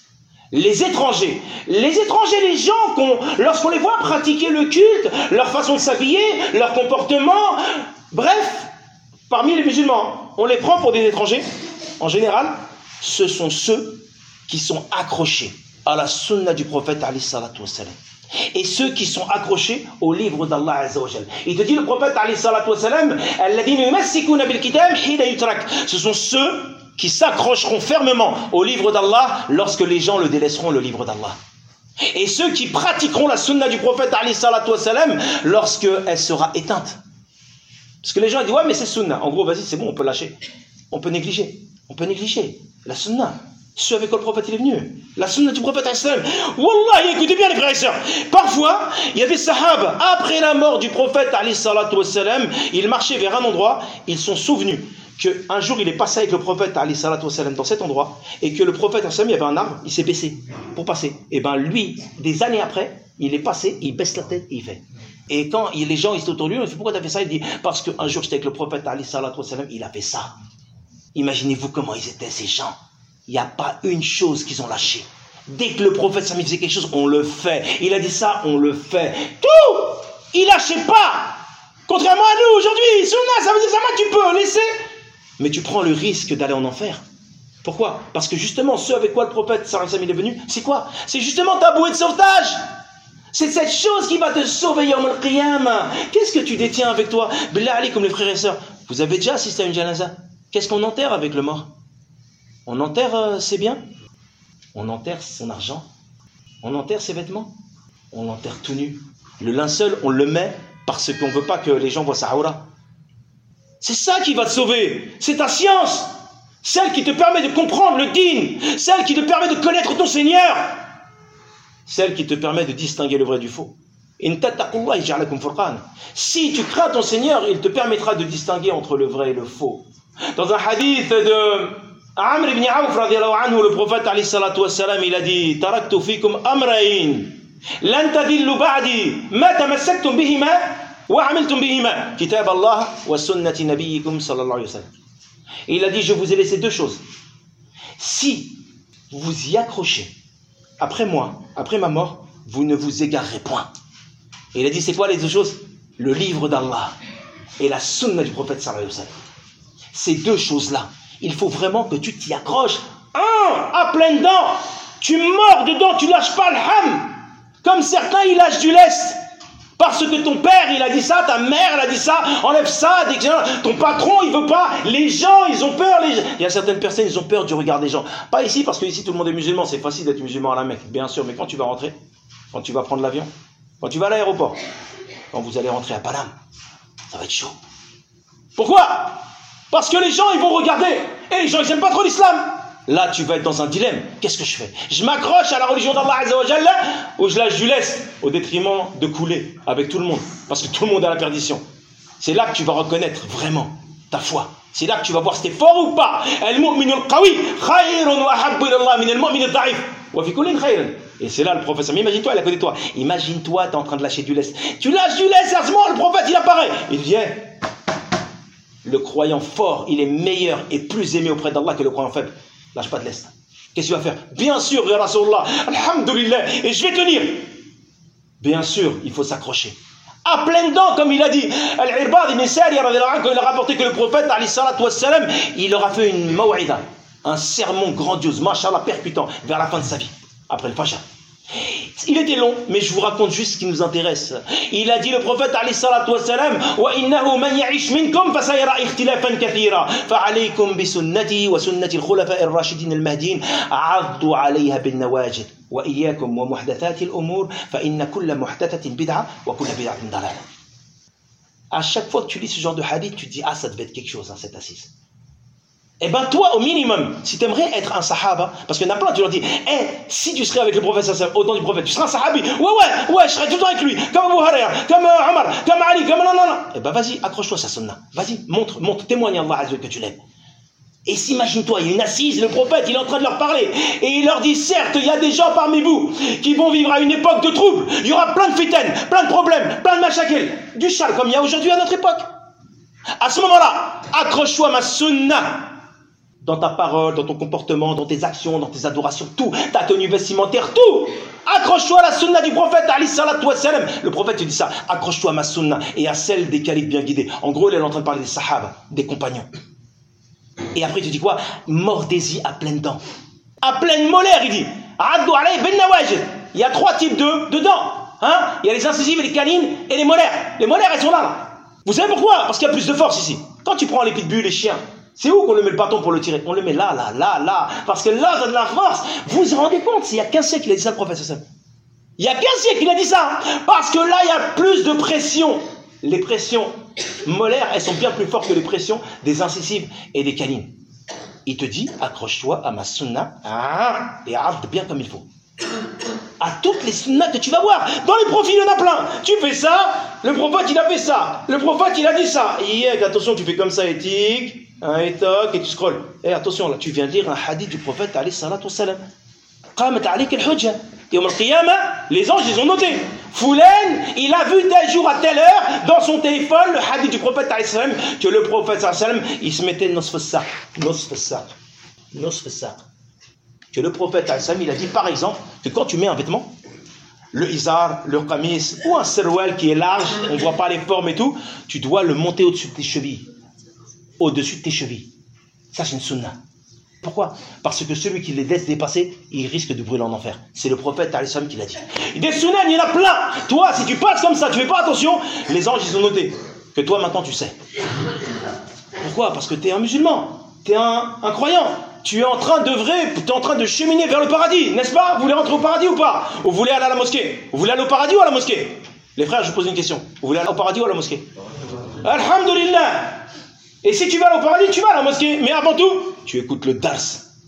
Les étrangers, les étrangers, les gens, qu'on, lorsqu'on les voit pratiquer le culte, leur façon de s'habiller, leur comportement, bref, parmi les musulmans, on les prend pour des étrangers, en général, ce sont ceux qui sont accrochés à la sunna du prophète alayhi salatu wassalam. Et ceux qui sont accrochés au livre d'Allah Azza wa Jal. Il te dit le prophète alayhi salatu wassalam, alladhina yumassikuna bil kitab hina yutrak. Ce sont ceux qui s'accrocheront fermement au livre d'Allah lorsque les gens le délaisseront, le livre d'Allah. Et ceux qui pratiqueront la sunna du prophète alayhi salatu wassalam lorsqu'elle sera éteinte. Parce que les gens disent ouais mais c'est sunna. En gros vas-y c'est bon, on peut lâcher. On peut négliger. On peut négliger la sunna. Ce avec quoi le prophète il est venu. La sunna du prophète alayhi salam. Wallah, écoutez bien les frères et sœurs. Parfois, il y a des sahaba, après la mort du prophète alayhi salatu wassalam, ils marchaient vers un endroit, ils sont souvenus qu'un jour il est passé avec le prophète alayhi salatu wassalam dans cet endroit, et que le prophète alayhi salam, il y avait un arbre, il s'est baissé pour passer. Et bien lui, des années après, il est passé, il baisse la tête et il fait. Et quand il, les gens ils étaient autour de lui, on dit pourquoi tu as fait ça? Il dit parce qu'un jour j'étais avec le prophète alayhi salatu wassalam, il a fait ça. Imaginez-vous comment ils étaient ces gens. Il n'y a pas une chose qu'ils ont lâchée. Dès que le prophète Sami faisait quelque chose, on le fait. Il a dit ça, on le fait. Tout, il lâchait pas. Contrairement à nous aujourd'hui, sunna, ça veut dire ça, tu peux laisser. Mais tu prends le risque d'aller en enfer. Pourquoi? Parce que justement, ce avec quoi le prophète Sami est venu, c'est quoi? C'est justement ta bouée de sauvetage. C'est cette chose qui va te sauver Yawm al-Qiyamah. Qu'est-ce que tu détiens avec toi? Billah Ali, comme les frères et sœurs, vous avez déjà assisté à une janaza? Qu'est-ce qu'on enterre avec le mort? On enterre euh, ses biens, on enterre son argent, on enterre ses vêtements, on l'enterre tout nu. Le linceul, on le met parce qu'on ne veut pas que les gens voient sa aura. C'est ça qui va te sauver, c'est ta science, celle qui te permet de comprendre le dîn, celle qui te permet de connaître ton Seigneur, celle qui te permet de distinguer le vrai du faux. Si tu crains ton Seigneur, il te permettra de distinguer entre le vrai et le faux. Dans un hadith de Amr ibn Auf radiallahu anhu, le prophète alayhi salatu wassalam, il a dit taraktu fikum amrayn lan tadillu ba'di ma tamassaktum bihima wa amiltum bihima kitab Allah wa sunnati nabiyyikum sallallahu alayhi wa sallam. Il a dit je vous ai laissé deux choses. Si vous vous y accrochez après moi, après ma mort, vous ne vous égarerez point. Et il a dit c'est quoi les deux choses? Le livre d'Allah et la sunna du prophète sallallahu alayhi wa sallam. Ces deux choses-là, il faut vraiment que tu t'y accroches. Un, à pleines dents, tu mords dedans, tu lâches pas le ham. Comme certains, ils lâchent du lest. Parce que ton père, il a dit ça, ta mère, elle a dit ça, enlève ça, dès que ton patron, il veut pas. Les gens, ils ont peur. Les... Il y a certaines personnes, ils ont peur du regard des gens. Pas ici, parce que ici, tout le monde est musulman. C'est facile d'être musulman à la Mecque, bien sûr. Mais quand tu vas rentrer, quand tu vas prendre l'avion, quand tu vas à l'aéroport, quand vous allez rentrer à Paname, ça va être chaud. Pourquoi? Parce que les gens, ils vont regarder. Et les gens, ils n'aiment pas trop l'islam. Là, tu vas être dans un dilemme. Qu'est-ce que je fais? Je m'accroche à la religion d'Allah Azza wa Jalla ou je la je laisse au détriment de couler avec tout le monde. Parce que tout le monde a la perdition. C'est là que tu vas reconnaître vraiment ta foi. C'est là que tu vas voir si t'es fort ou pas. Al-mu'minu al-qawi khayrun wa ahabbu ila Allah min al-mu'min al-da'if. Wa fi kullin khayrun. Et c'est là le professeur. Mais imagine-toi, il est à côté de toi. Imagine-toi, tu es en train de lâcher du lest. Tu lâches du lest, à ce moment, le prophète, il apparaît. Il dit, hey, le croyant fort, il est meilleur et plus aimé auprès d'Allah que le croyant faible. Lâche pas de l'est. Qu'est-ce que tu vas faire? Bien sûr, ya Rasulallah, alhamdulillah, et je vais tenir. Bien sûr, il faut s'accrocher. À pleines dents, comme il a dit. Al-Irbad ibn Sariya, quand il a rapporté que le prophète, alayhi salatu wassalam, il leur a fait une maw'ida, un sermon grandiose, mashallah, percutant, vers la fin de sa vie, après le Fajr. Il était long, mais je vous raconte juste ce qui nous intéresse. Il a dit, le prophète, alayhi salatu wassalam, wa innahu man ya'ish minkum fa sayara ikhtilafan kathira fa alaykum bi sunnati wa sunnati al-khulafa'i ar-rashidin al-mahdiyyin 'addu 'alayha bin nawajid wa iyyakum wa muhdathati al-umur fa inna kulla muhdathatin bid'ah wa kulla bid'atin dalalah. À chaque fois que tu lis ce genre de hadith, tu te dis, ah, ça devait être quelque chose, hein, cette assise. Eh bien toi, au minimum, si tu aimerais être un sahaba, parce qu'il y en a plein, tu leur dis, eh, hey, si tu serais avec le prophète, au temps du prophète, tu seras un sahabi, ouais, ouais, ouais, je serais tout le temps avec lui, comme Abu Huraira, comme euh, Omar, comme Ali, comme non, non, non. Eh bien vas-y, accroche-toi à sa sunna, vas-y, montre, montre, témoigne à Allah Azza que tu l'aimes. Et s'imagine-toi, il y a une assise, le prophète, il est en train de leur parler, et il leur dit, certes, il y a des gens parmi vous qui vont vivre à une époque de troubles, il y aura plein de fitaines, plein de problèmes, plein de machakil, du chal, comme il y a aujourd'hui à notre époque. À ce moment-là, accroche-toi à ma sunna. Dans ta parole, dans ton comportement, dans tes actions, dans tes adorations, tout, ta tenue vestimentaire, tout. Accroche-toi à la sunna du prophète, alayhi salatu wassalam. Le prophète te dit ça, accroche-toi à ma sunna et à celle des califes bien guidés. En gros, il est en train de parler des sahaba, des compagnons. Et après, il te dit quoi? Mordez-y à pleines dents. À pleine molaire, il dit. Addu alayhi bin nawajid. Il y a trois types de, de dents. Hein? Il y a les incisives, les canines et les molaires. Les molaires, elles sont là, là. Vous savez pourquoi? Parce qu'il y a plus de force ici. Quand tu prends les pitbulls, les chiens, c'est où qu'on le met le bâton pour le tirer? On le met là, là, là, là. Parce que là, ça a de la force. Vous vous rendez compte? Il n'y a qu'un siècle qu'il a dit ça, le prophète. Il n'y a qu'un siècle qu'il a dit ça. Parce que là, il y a plus de pression. Les pressions molaires, elles sont bien plus fortes que les pressions des incisives et des canines. Il te dit, accroche-toi à ma sunna ah, et arrête bien comme il faut. À toutes les sunnas que tu vas voir. Dans les profils, il y en a plein. Tu fais ça, le prophète, il a fait ça. Le prophète, il a dit ça. Et attention, tu fais comme ça, éthique. Un étoc et tu scrolles. Et attention, là, tu viens de lire un hadith du prophète, alayhi salatu wassalam. Qamat alayka al-hujja. Yawm al-qiyamah, les anges, ils ont noté. Foulen, il a vu tel jour à telle heure, dans son téléphone, le hadith du prophète, alayhi salam, que le prophète, alayhi salam, il se mettait nos fassaq. Nos fassaq. Nos fassaq. Que le prophète, alayhi salam, il a dit, par exemple, que quand tu mets un vêtement, le izar, le qamis, ou un serwal qui est large, on ne voit pas les formes et tout, tu dois le monter au-dessus de tes chevilles. Au-dessus de tes chevilles. Ça, c'est une sunna. Pourquoi? Parce que celui qui les laisse dépasser, il risque de brûler en enfer. C'est le prophète alayhi salam qui l'a dit. Des sunnas, il y en a plein. Toi, si tu passes comme ça, tu fais pas attention, les anges, ils ont noté que toi, maintenant, tu sais. Pourquoi? Parce que tu es un musulman, tu es un, un croyant. Tu es en train d'œuvrer, tu es en train de cheminer vers le paradis, n'est-ce pas? Vous voulez rentrer au paradis ou pas? Ou vous voulez aller à la mosquée? Vous voulez aller au paradis ou à la mosquée? Les frères, je vous pose une question. Vous voulez aller au paradis ou à la mosquée? Alhamdulillah. Et si tu vas au paradis, tu vas à la mosquée. Mais avant tout, tu écoutes le dars.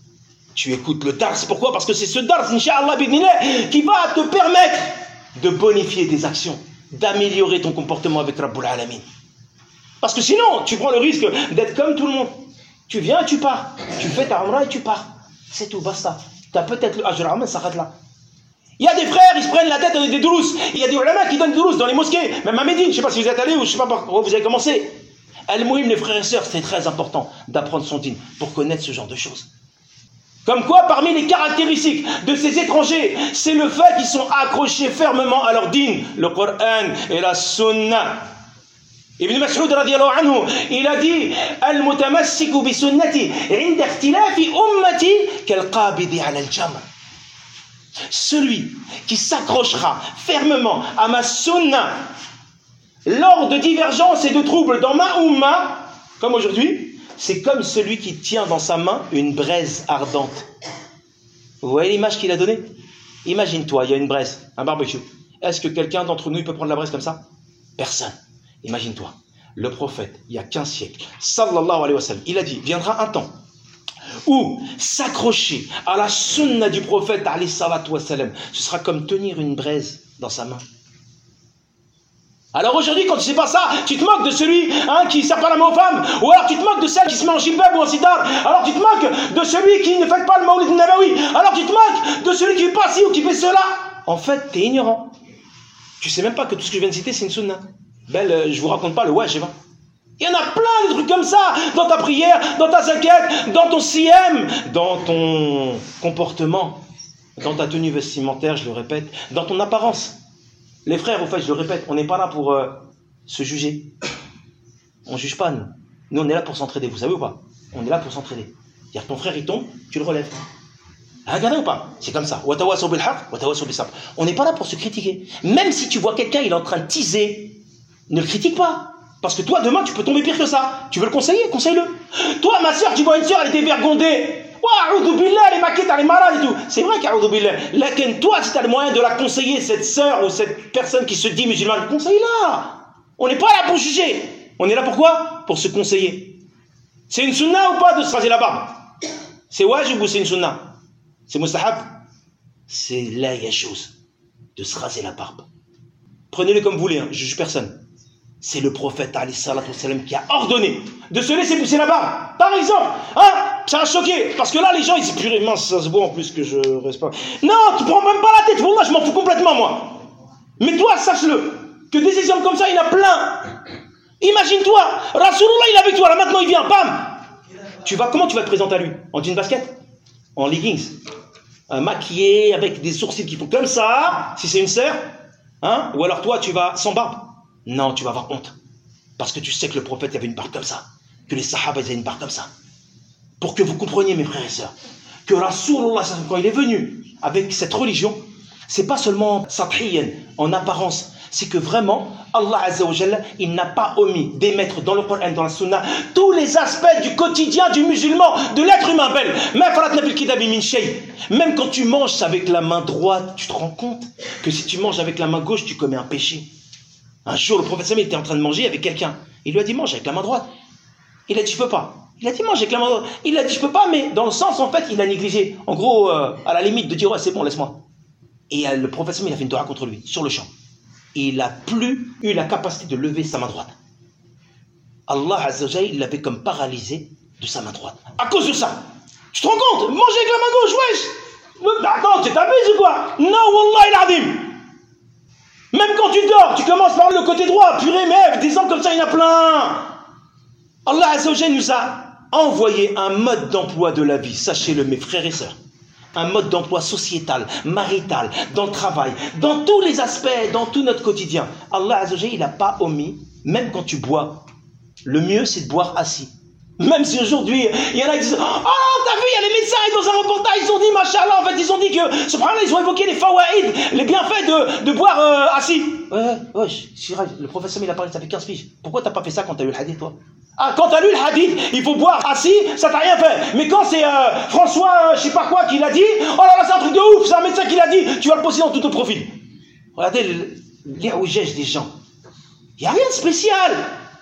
Tu écoutes le dars. Pourquoi? Parce que c'est ce dars, Inch'Allah, qui va te permettre de bonifier tes actions, d'améliorer ton comportement avec Rabbul Alamin. Parce que sinon, tu prends le risque d'être comme tout le monde. Tu viens et tu pars. Tu fais ta umrah et tu pars. C'est tout, basta. Tu as peut-être le ajr, mais ça s'arrête là. Il y a des frères, ils se prennent la tête avec des doulous. Il y a des ulama qui donnent des doulous dans les mosquées. Même à Médine, je ne sais pas si vous êtes allés ou je ne sais pas par où vous avez commencé. Al-Muhim, les frères et sœurs, c'est très important d'apprendre son dîn pour connaître ce genre de choses. Comme quoi, parmi les caractéristiques de ces étrangers, c'est le fait qu'ils sont accrochés fermement à leur dîn, le Coran et la Sunna. Ibn Mas'ud radiyallahu anhu, il a dit Al-mutamassiku bi sunnati inda ikhtilafi ummati kal-qabidi ala al-jamr. Celui qui s'accrochera fermement à ma sunna lors de divergences et de troubles dans ma umma, comme aujourd'hui, c'est comme celui qui tient dans sa main une braise ardente. Vous voyez l'image qu'il a donnée? Imagine-toi, il y a une braise, un barbecue. Est-ce que quelqu'un d'entre nous il peut prendre la braise comme ça? Personne. Imagine-toi. le prophète, il y a quinze siècles, sallallahu alayhi wa sallam, il a dit, viendra un temps où s'accrocher à la sunna du prophète, alayhi salatu wa sallam, ce sera comme tenir une braise dans sa main. Alors aujourd'hui, quand tu sais pas ça, tu te moques de celui hein, qui ne sert pas la main aux femmes, ou alors tu te moques de celle qui se met en jilbab ou en sitar, alors tu te moques de celui qui ne fait pas le maoulid nabawi, alors tu te moques de celui qui fait pas ci ou qui fait cela. En fait, tu es ignorant. Tu sais même pas que tout ce que je viens de citer, c'est une sunna. Ben, le, je vous raconte pas le wajib. Il y en a plein de trucs comme ça, dans ta prière, dans ta zakat, dans ton siyam, dans ton comportement, dans ta tenue vestimentaire, je le répète, dans ton apparence. Les frères, au fait, je le répète, on n'est pas là pour euh, se juger. On ne juge pas, nous. Nous, on est là pour s'entraider, vous savez ou pas? On est là pour s'entraider. C'est-à-dire, ton frère, il tombe, tu le relèves. Regardez ou pas? C'est comme ça. On n'est pas là pour se critiquer. Même si tu vois quelqu'un, il est en train de teaser, ne le critique pas. Parce que toi, demain, tu peux tomber pire que ça. Tu veux le conseiller? Conseille-le. Toi, ma soeur, tu vois une soeur, elle était vergondée. Elle est maquette, elle est malade et tout. C'est vrai qu'A'oudou billah. Lakin toi, si tu as le moyen de la conseiller, cette sœur ou cette personne qui se dit musulmane, conseille-la. On n'est pas là pour juger. On est là pour quoi? Pour se conseiller. C'est une sunna ou pas de se raser la barbe? C'est wajib ou c'est une sunna? C'est mustahab? C'est la yajouz de se raser la barbe. Prenez-le comme vous voulez, hein. Je ne juge personne. C'est le prophète alayhi salatu wa sallam qui a ordonné de se laisser pousser la barbe. Par exemple, hein, ça a choqué. Parce que là, les gens, ils disent, purée, mince, ça se voit en plus que je reste pas. Non, tu prends même pas la tête. Wallah, je m'en fous complètement, moi. Mais toi, sache-le, que des exemples comme ça, il y en a plein. Imagine-toi, Rasulullah, il est avec toi, là, maintenant, il vient, bam. Tu vas, comment tu vas te présenter à lui? En jean basket? En leggings? euh, Maquillé, avec des sourcils qui font comme ça, si c'est une sœur, hein? Ou alors toi, tu vas sans barbe? Non, tu vas avoir honte. Parce que tu sais que le prophète avait une barbe comme ça. Que les sahaba avaient une barbe comme ça. Pour que vous compreniez, mes frères et sœurs, que Rasulullah, quand il est venu avec cette religion, c'est pas seulement sathiyan, en apparence. C'est que vraiment, Allah Azza wa Jalla, il n'a pas omis d'émettre dans le Coran, dans la Sunna, tous les aspects du quotidien du musulman, de l'être humain belle. Même quand tu manges avec la main droite, tu te rends compte que si tu manges avec la main gauche, tu commets un péché. Un jour, le prophète était en train de manger avec quelqu'un. Il lui a dit, mange avec la main droite. Il a dit, je peux pas. Il a dit, mange avec la main droite. Il a dit, je peux pas, mais dans le sens, en fait, il a négligé. En gros, euh, à la limite de dire, ouais, c'est bon, laisse-moi. Et euh, le prophète, il a fait une dora contre lui, sur le champ. Et il n'a plus eu la capacité de lever sa main droite. Allah Azza wa Jalla, il l'avait comme paralysé de sa main droite. À cause de ça. Tu te rends compte? Manger avec la main gauche, wesh. Attends, tu t'abuses ou quoi? Non, Wallah, il adim. Même quand tu dors, tu commences par le côté droit. Purée, mais des gens comme ça, il y en a plein. Allah Azza wa Jalla nous a envoyé un mode d'emploi de la vie. Sachez-le, mes frères et sœurs. Un mode d'emploi sociétal, marital, dans le travail, dans tous les aspects, dans tout notre quotidien. Allah Azza wa Jalla, il n'a pas omis, même quand tu bois, le mieux c'est de boire assis. Même si aujourd'hui, il y en a qui disent, oh, t'as vu, il y a les médecins, et dans un reportage, ils ont dit, machallah, en fait, ils ont dit que, subhanallah, ils ont évoqué les fawaïd, les bienfaits de, de boire euh, assis. Ouais, ouais, Chirag, le professeur, il a parlé, ça fait quinze piges. Pourquoi t'as pas fait ça quand t'as lu le hadith, toi? Ah, quand t'as lu le hadith, il faut boire assis, ça t'a rien fait. Mais quand c'est euh, François, euh, je sais pas quoi, qui l'a dit, oh là là, c'est un truc de ouf, c'est un médecin qui l'a dit, tu vas le poster dans tout ton profil. Regardez les oujèges des gens. Il n'y a rien de spécial.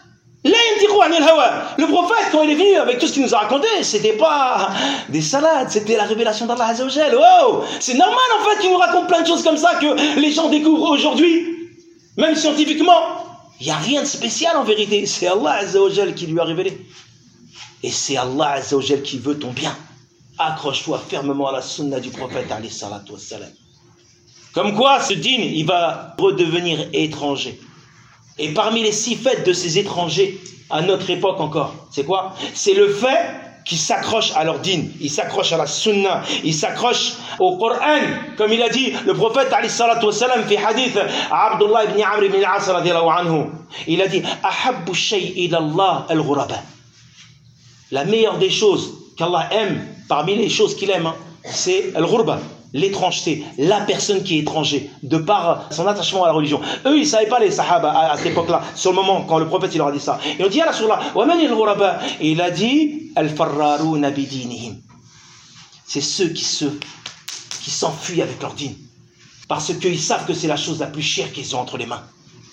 Le prophète, quand il est venu avec tout ce qu'il nous a raconté, c'était pas des salades, c'était la révélation d'Allah Azza wa Jalla. Oh, c'est normal en fait qu'il nous raconte plein de choses comme ça que les gens découvrent aujourd'hui. Même scientifiquement, il n'y a rien de spécial en vérité. C'est Allah Azza wa Jalla qui lui a révélé. Et c'est Allah Azza wa Jalla qui veut ton bien. Accroche-toi fermement à la sunna du prophète alayhi salatu wassalam. Comme quoi, ce dîn, il va redevenir étranger. Et parmi les six fêtes de ces étrangers, à notre époque encore, c'est quoi? C'est le fait qu'ils s'accrochent à leur dîn, ils s'accrochent à la sunna, ils s'accrochent au Coran, comme il a dit le prophète alayhi salatu wassalam fi hadith à Abdullah ibn Amr ibn al-As radiyallahu anhu. Il a dit ahabbu shay ila Allah al-ghuraba. La meilleure des choses qu'Allah aime, parmi les choses qu'il aime, hein, c'est al-ghurba. L'étrangeté, la personne qui est étranger, de par son attachement à la religion. Eux, ils ne savaient pas les sahaba à, à cette époque-là, sur le moment, quand le prophète il leur a dit ça. Ils ont dit, ya Rasulullah, wa man al-ghuraba. Et il a dit, al-farraruna bidinihim. C'est ceux qui se, qui s'enfuient avec leur dîn. Parce qu'ils savent que c'est la chose la plus chère qu'ils ont entre les mains.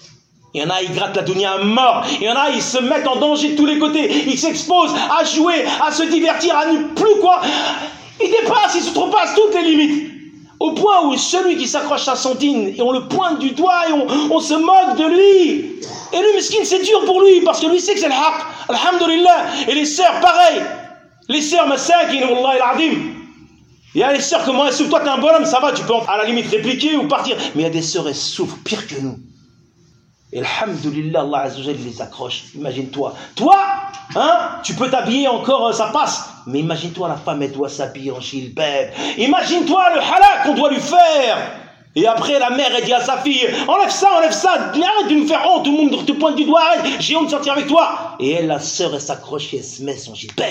Il y en a, ils grattent la dunya à mort. Il y en a, ils se mettent en danger de tous les côtés. Ils s'exposent à jouer, à se divertir, à ne plus quoi. Ils dépassent, ils se surpassent toutes les limites. Au point où celui qui s'accroche à son dîne, et on le pointe du doigt et on, on se moque de lui. Et lui, miskin, c'est dur pour lui, parce que lui sait que c'est le haqq. Alhamdulillah. Et les sœurs, pareil. Les sœurs, masakin, wallahi al-azim. Il y a les sœurs que moi, toi t'es un bonhomme, ça va, tu peux à la limite répliquer ou partir. Mais il y a des sœurs, elles souffrent pire que nous. Et alhamdulillah, Allah Azza wa Jalla les accroche. Imagine-toi. Toi, hein, tu peux t'habiller encore, ça passe. Mais imagine-toi, la femme, elle doit s'habiller en shilbab. Imagine-toi le halak qu'on doit lui faire. Et après, la mère, elle dit à sa fille, enlève ça, enlève ça. Arrête de me faire honte, tout le monde te pointe du doigt, arrête. J'ai honte de sortir avec toi. Et elle, la sœur, elle s'accroche et elle se met son shilbab.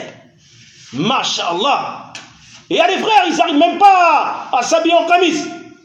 Masha'Allah. Et il y a les frères, ils n'arrivent même pas à s'habiller en camis.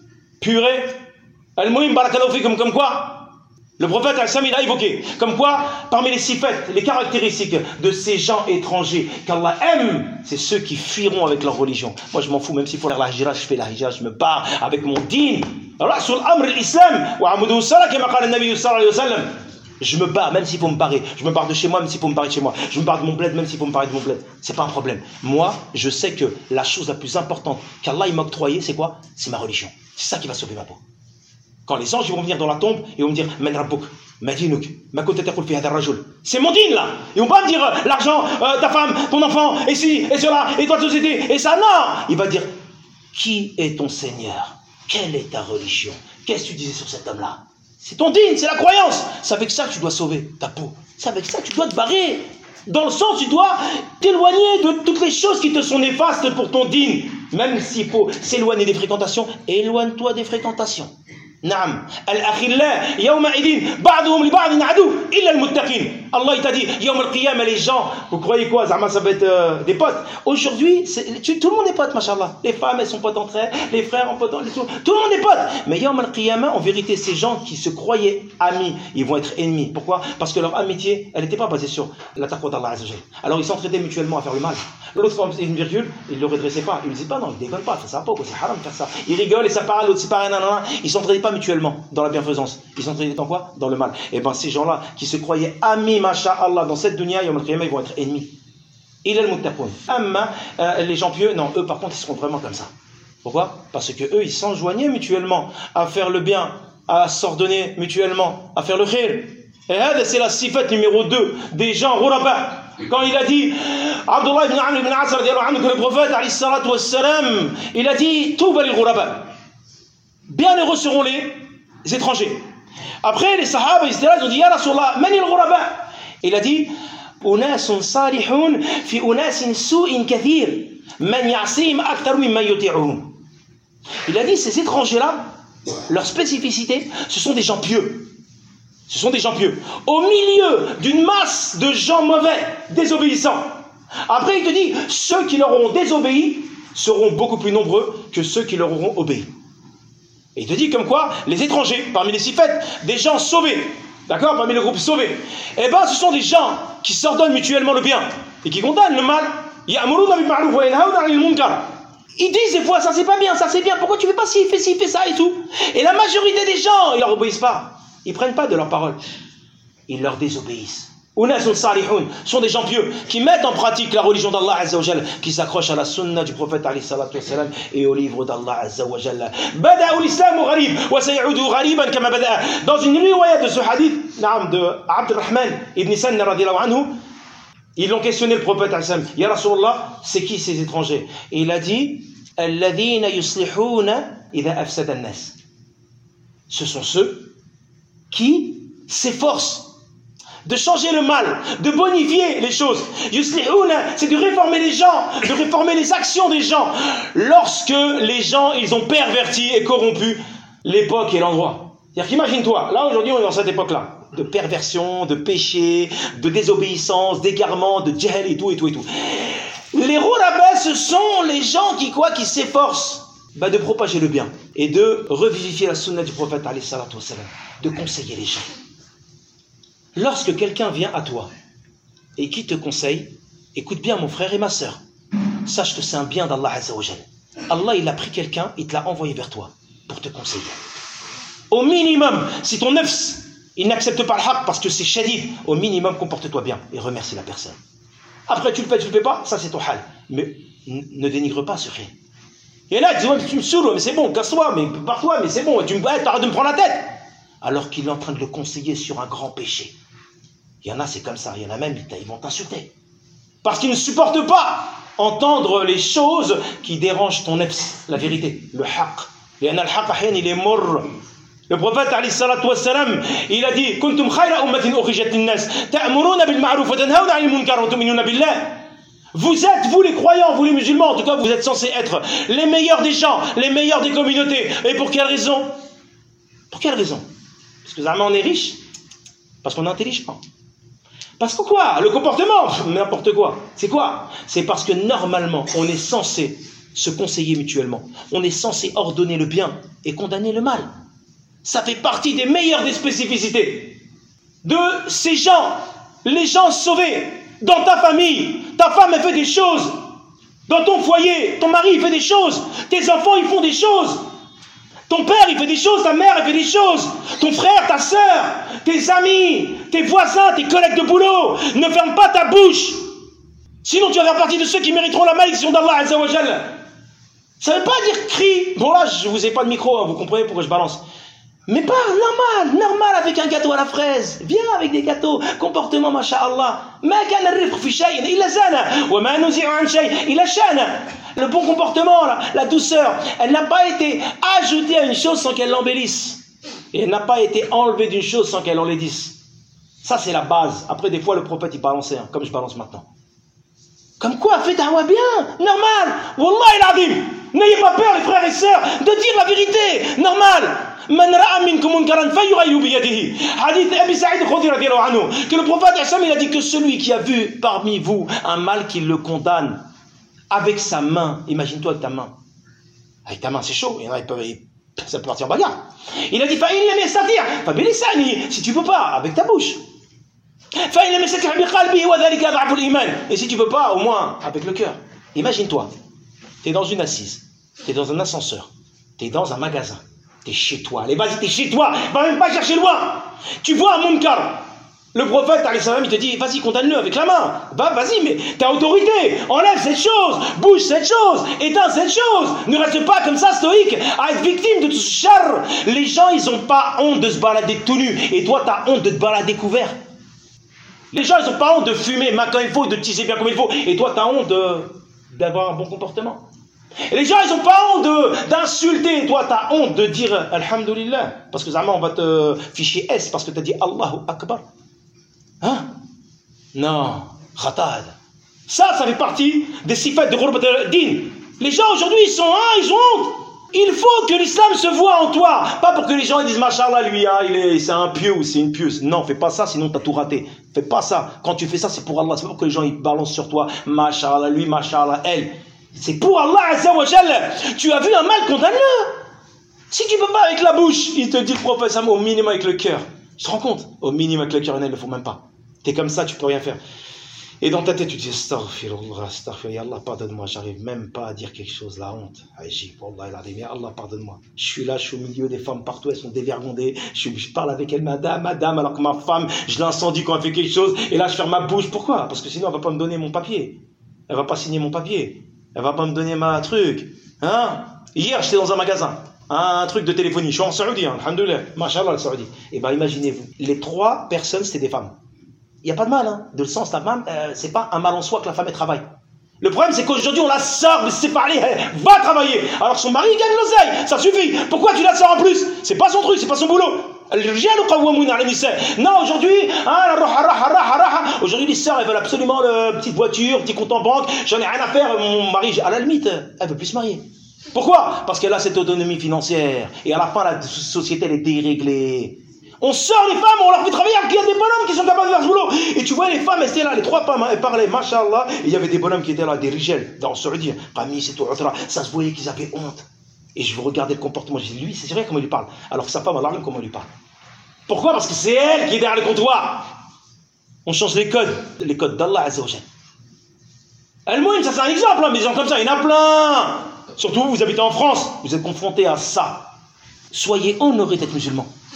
Purée. Al-Muhim, barakallahu fikum, comme quoi le prophète al-Sam, il a évoqué, comme quoi, parmi les sifat, les caractéristiques de ces gens étrangers qu'Allah aime, c'est ceux qui fuiront avec leur religion. Moi, je m'en fous, même s'il faut faire la hijra, je fais la hijra, je me barre avec mon dîn. Allah, sur l'amr l'islam, wa amudu salat, kama qala an-nabi sallallahu alayhi wa sallam. Je me barre, même s'il faut me barrer. Je me barre de chez moi, même s'il faut me barrer de chez moi. Je me barre de mon bled, même s'il faut me barrer de mon bled. C'est pas un problème. Moi, je sais que la chose la plus importante qu'Allah m'a octroyée, c'est quoi? C'est ma religion. C'est ça qui va sauver ma peau. Quand les anges ils vont venir dans la tombe, ils vont me dire Man Rabbouk, Madinouk, ma kunta taqul fi hadha ar-rajul. C'est mon dîn là. Ils vont pas me dire euh, l'argent, euh, ta femme, ton enfant, et ci, et cela, et toi de société, et ça. Non. Il va dire qui est ton Seigneur? Quelle est ta religion? Qu'est-ce que tu disais sur cet homme-là? C'est ton dîn, c'est la croyance. C'est avec ça que tu dois sauver ta peau. C'est avec ça que tu dois te barrer. Dans le sens, tu dois t'éloigner de toutes les choses qui te sont néfastes pour ton dîn. Même s'il faut s'éloigner des fréquentations, éloigne-toi des fréquentations. نعم الأخلاء يومئذ بعضهم لبعض عدو إلا المتقين. Allah il t'a dit يوم القيامة, les gens, vous croyez quoi? Zama, ça va être euh, des potes. Aujourd'hui, tu, tout le monde est pote, machallah. Les femmes, elles sont potes entre elles, les frères en potes, tout, tout le monde est pote. Mais يوم القيامة, en vérité, ces gens qui se croyaient amis, ils vont être ennemis. Pourquoi? Parce que leur amitié, elle n'était pas basée sur la taqwa d'Allah Azza wa Jalla. Alors ils s'entraidaient mutuellement à faire le mal. L'autre, quand il une virgule, il ne le redressait pas. Il ne disait pas non, il déconne pas, ça va pas, c'est haram de faire ça. Il rigole et ça part à l'autre, c'est pareil, nanana. Ils s'entraidaient pas mutuellement dans la bienfaisance. Ils s'entraidaient dans quoi? Dans le mal. Et bien ces gens-là qui se croyaient amis, masha'Allah, dans cette dunya, yawm al-qiyamah, ils vont être ennemis. Il est le muttaqoun. Amma, euh, les gens pieux, non, eux par contre, ils seront vraiment comme ça. Pourquoi? Parce que eux, ils s'enjoignaient mutuellement à faire le bien, à s'ordonner mutuellement, à faire le khir. Et c'est la sifat numéro deux des gens ghuraba. Quand il a dit, Abdullah ibn Amr ibn As, que le prophète, alayhi salatu wassalam, il a dit, Touba lil ghuraba. Bienheureux seront les étrangers. Après, les sahaba, ils étaient là, ils ont dit, Ya Rasulallah, man il ghuraba? Il a dit, Unasun salihun fi unasin su'in kathir, man ya'sim akthar mimman yuti'uhum. Il a dit, ces étrangers-là, leur spécificité, ce sont des gens pieux. Ce sont des gens pieux. Au milieu d'une masse de gens mauvais, désobéissants. Après, il te dit, ceux qui leur auront désobéi seront beaucoup plus nombreux que ceux qui leur auront obéi. Et il te dit comme quoi, les étrangers, parmi les sifat, des gens sauvés, d'accord, parmi le groupe sauvé, eh bien, ce sont des gens qui s'ordonnent mutuellement le bien et qui condamnent le mal. Ils disent des fois, ça c'est pas bien, ça c'est bien, pourquoi tu fais pas ci, fais ci, fais ça et tout. Et la majorité des gens, ils leur obéissent pas. Ils ne prennent pas de leurs paroles. Ils leur désobéissent. Unasun salihun sont des gens pieux qui mettent en pratique la religion d'Allah Azza wa Jalla, qui s'accrochent à la sunna du prophète alayhi salatu wa salam et au livre d'Allah Azza wa Jalla. Bada'u l'islamu gharib wa sayaudu ghariban kama bada'a. Dans une riwaya de ce hadith de Abdurrahman ibn Sanna radiyallahu anhu, ils l'ont questionné le prophète alayhi salam. Ya Rasulallah, c'est qui ces étrangers? Et il a dit alladhina yuslihuna idha afsada an-nas. Ce sont ceux qui s'efforcent de changer le mal, de bonifier les choses. Yuslihuna, c'est de réformer les gens, de réformer les actions des gens. Lorsque les gens, ils ont perverti et corrompu l'époque et l'endroit. C'est-à-dire qu'imagine-toi, là aujourd'hui on est dans cette époque-là, de perversion, de péché, de désobéissance, d'égarement, de djihad et tout et tout et tout. Les ghuraba, ce sont les gens qui quoi, qui s'efforcent bah, de propager le bien et de revivifier la sunna du prophète alayhi salatu wa salam, de conseiller les gens. Lorsque quelqu'un vient à toi et qui te conseille, écoute bien mon frère et ma sœur, sache que c'est un bien d'Allah Azza wa Jalla. Allah il a pris quelqu'un, il te l'a envoyé vers toi pour te conseiller. Au minimum, si ton nefs, il n'accepte pas le haq parce que c'est shadid. Au minimum, comporte-toi bien et remercie la personne. Après, tu le fais, tu le fais pas, ça c'est ton hal. Mais ne dénigre pas ce rien. Et là, tu dis, ouais, tu me saoules, mais c'est bon, casse-toi, mais pars-toi, mais c'est bon, tu me arrête de me prendre la tête. Alors qu'il est en train de le conseiller sur un grand péché. Il y en a, c'est comme ça, il y en a même, ils vont t'insulter. Parce qu'ils ne supportent pas entendre les choses qui dérangent ton nefs, la vérité, le haq. Et le haq, il est mort. Le prophète, alayhi salatu wassalam, il a dit, kuntum khayra ummatin ukhrijat lin-nas, ta'muruna bil ma'ruf wa tanhauna 'anil munkar wa tu'minuna billah. Vous êtes, vous les croyants, vous les musulmans, en tout cas, vous êtes censés être les meilleurs des gens, les meilleurs des communautés. Et pour quelle raison? Pour quelle raison? Parce que on est riche? Parce qu'on est intelligent? Parce que quoi? Le comportement? N'importe quoi. C'est quoi? C'est parce que normalement, on est censé se conseiller mutuellement. On est censé ordonner le bien et condamner le mal. Ça fait partie des meilleures des spécificités de ces gens, les gens sauvés. Dans ta famille, ta femme elle fait des choses. Dans ton foyer, ton mari il fait des choses. Tes enfants ils font des choses. Ton père il fait des choses, ta mère elle fait des choses. Ton frère, ta soeur, tes amis, tes voisins, tes collègues de boulot. Ne ferme pas ta bouche. Sinon tu vas faire partie de ceux qui mériteront la malédiction d'Allah Azza wa Jalla. Ça ne veut pas dire cri. Bon là je vous ai pas de micro, hein, vous comprenez pourquoi je balance. Mais pas normal, normal avec un gâteau à la fraise. Viens avec des gâteaux. Comportement, masha'Allah. Le bon comportement, la, la douceur, elle n'a pas été ajoutée à une chose sans qu'elle l'embellisse. Et elle n'a pas été enlevée d'une chose sans qu'elle enlaidisse. Ça, c'est la base. Après, des fois, le prophète, il balançait, hein, comme je balance maintenant. Comme quoi, fais da'wa bien, normal. Wallah il adim. N'ayez pas peur, les frères et sœurs, de dire la vérité, normal. Man ra'a minkum munkaran falyughayyirhu biyadihi. Hadith Abi Sa'id Khudri radiyallahu anhu. Que le prophète il a dit que celui qui a vu parmi vous un mal qu'il le condamne avec sa main. Imagine-toi avec ta main. Avec ta main, c'est chaud. Il y en a, ils peuvent, ça peut partir en bagarre. Il a dit fa in lam yastati' fa bilisanihi. Si tu peux pas, avec ta bouche. Fa in lam yastati' bi qalbihi wa dhalika ad'afu al-iman. Et si tu peux pas, au moins avec le cœur. Imagine-toi. Tu es dans une assise. Tu es dans un ascenseur. Tu es dans un magasin. T'es chez toi, allez vas-y, t'es chez toi, va même pas chercher loin. Tu vois un munkar, le prophète, alayhi salam, il te dit, vas-y, condamne-le avec la main. Bah, vas-y, mais t'as autorité, enlève cette chose, bouge cette chose, éteins cette chose. Ne reste pas comme ça, stoïque, à être victime de tout ce char. Les gens, ils ont pas honte de se balader tout nu, et toi, t'as honte de te balader couvert. Les gens, ils ont pas honte de fumer, mais quand il faut, de tisser bien comme il faut, et toi, t'as honte d'avoir un bon comportement. Et les gens, ils n'ont pas honte d'insulter. Toi, tu as honte de dire Alhamdulillah. Parce que Zama, on va te ficher S parce que tu as dit Allahu Akbar. Hein? Non. Khatad. Ça, ça fait partie des sifat de Ghurbat al-Din. Les gens, aujourd'hui, ils sont, hein, ils ont honte. Il faut que l'islam se voit en toi. Pas pour que les gens ils disent Mashallah, lui, hein, il est, c'est un pieux ou c'est une pieuse. Non, fais pas ça, sinon tu as tout raté. Fais pas ça. Quand tu fais ça, c'est pour Allah. C'est pas pour que les gens ils balancent sur toi. Mashallah, lui, Mashallah, elle. C'est pour Allah Azza wa Jalla. Tu as vu un mal, condamne-le. Si tu peux pas avec la bouche, il te dit le prophète au minimum avec le cœur. Tu te rends compte? Au minimum avec le cœur, il ne le faut même pas. T'es comme ça, tu peux rien faire. Et dans ta tête, tu te dis Astaghfirullah, Astaghfirullah, Allah pardonne-moi, j'arrive même pas à dire quelque chose, la honte. Ajib, Allah, Allah pardonne-moi. Je suis là, je suis au milieu des femmes partout, elles sont dévergondées. Je, je parle avec elles, madame, madame, alors que ma femme, je l'incendie quand elle fait quelque chose. Et là, je ferme ma bouche. Pourquoi? Parce que sinon, elle va pas me donner mon papier. Elle va pas signer mon papier. Elle va pas me donner ma truc. Hein? Hier, j'étais dans un magasin. Un truc de téléphonie. Je suis en Saoudi, hein, alhamdoulilah. Mashallah, le Saoudi. Et ben, imaginez-vous. Les trois personnes, c'était des femmes. Il n'y a pas de mal, hein. De le sens, la femme, euh, c'est pas un mal en soi que la femme, elle travaille. Le problème, c'est qu'aujourd'hui, on la sort, mais c'est parlé, va travailler. Alors que son mari, il gagne l'oseille. Ça suffit. Pourquoi tu la sors en plus? C'est pas son truc, c'est pas son boulot. Non, aujourd'hui, hein, aujourd'hui, les sœurs, elles veulent absolument la petite voiture, petit compte en banque. J'en ai rien à faire. Mon mari, à la limite, elle veut plus se marier. Pourquoi? Parce qu'elle a cette autonomie financière. Et à la fin, la société, elle est déréglée. On sort les femmes, on leur fait travailler, il y a des bonhommes qui sont capables de faire ce boulot. Et tu vois, les femmes, elles étaient là, les trois femmes, elles parlaient, mashallah, et il y avait des bonhommes qui étaient là, des rigels, dans le Saoudi, Rami, c'est tout, ça se voyait qu'ils avaient honte. Et je regardais le comportement, je dis, lui, c'est vrai comment il lui parle. Alors que sa femme, Allah, comment il lui parle. Pourquoi? Parce que c'est elle qui est derrière le comptoir. On change les codes, les codes d'Allah Azza wa Jalla. Al-Muhim, ça c'est un exemple, hein, mais des gens comme ça, il y en a plein. Surtout vous, vous habitez en France, vous êtes confrontés à ça. Soyez honorés d'être musulmans.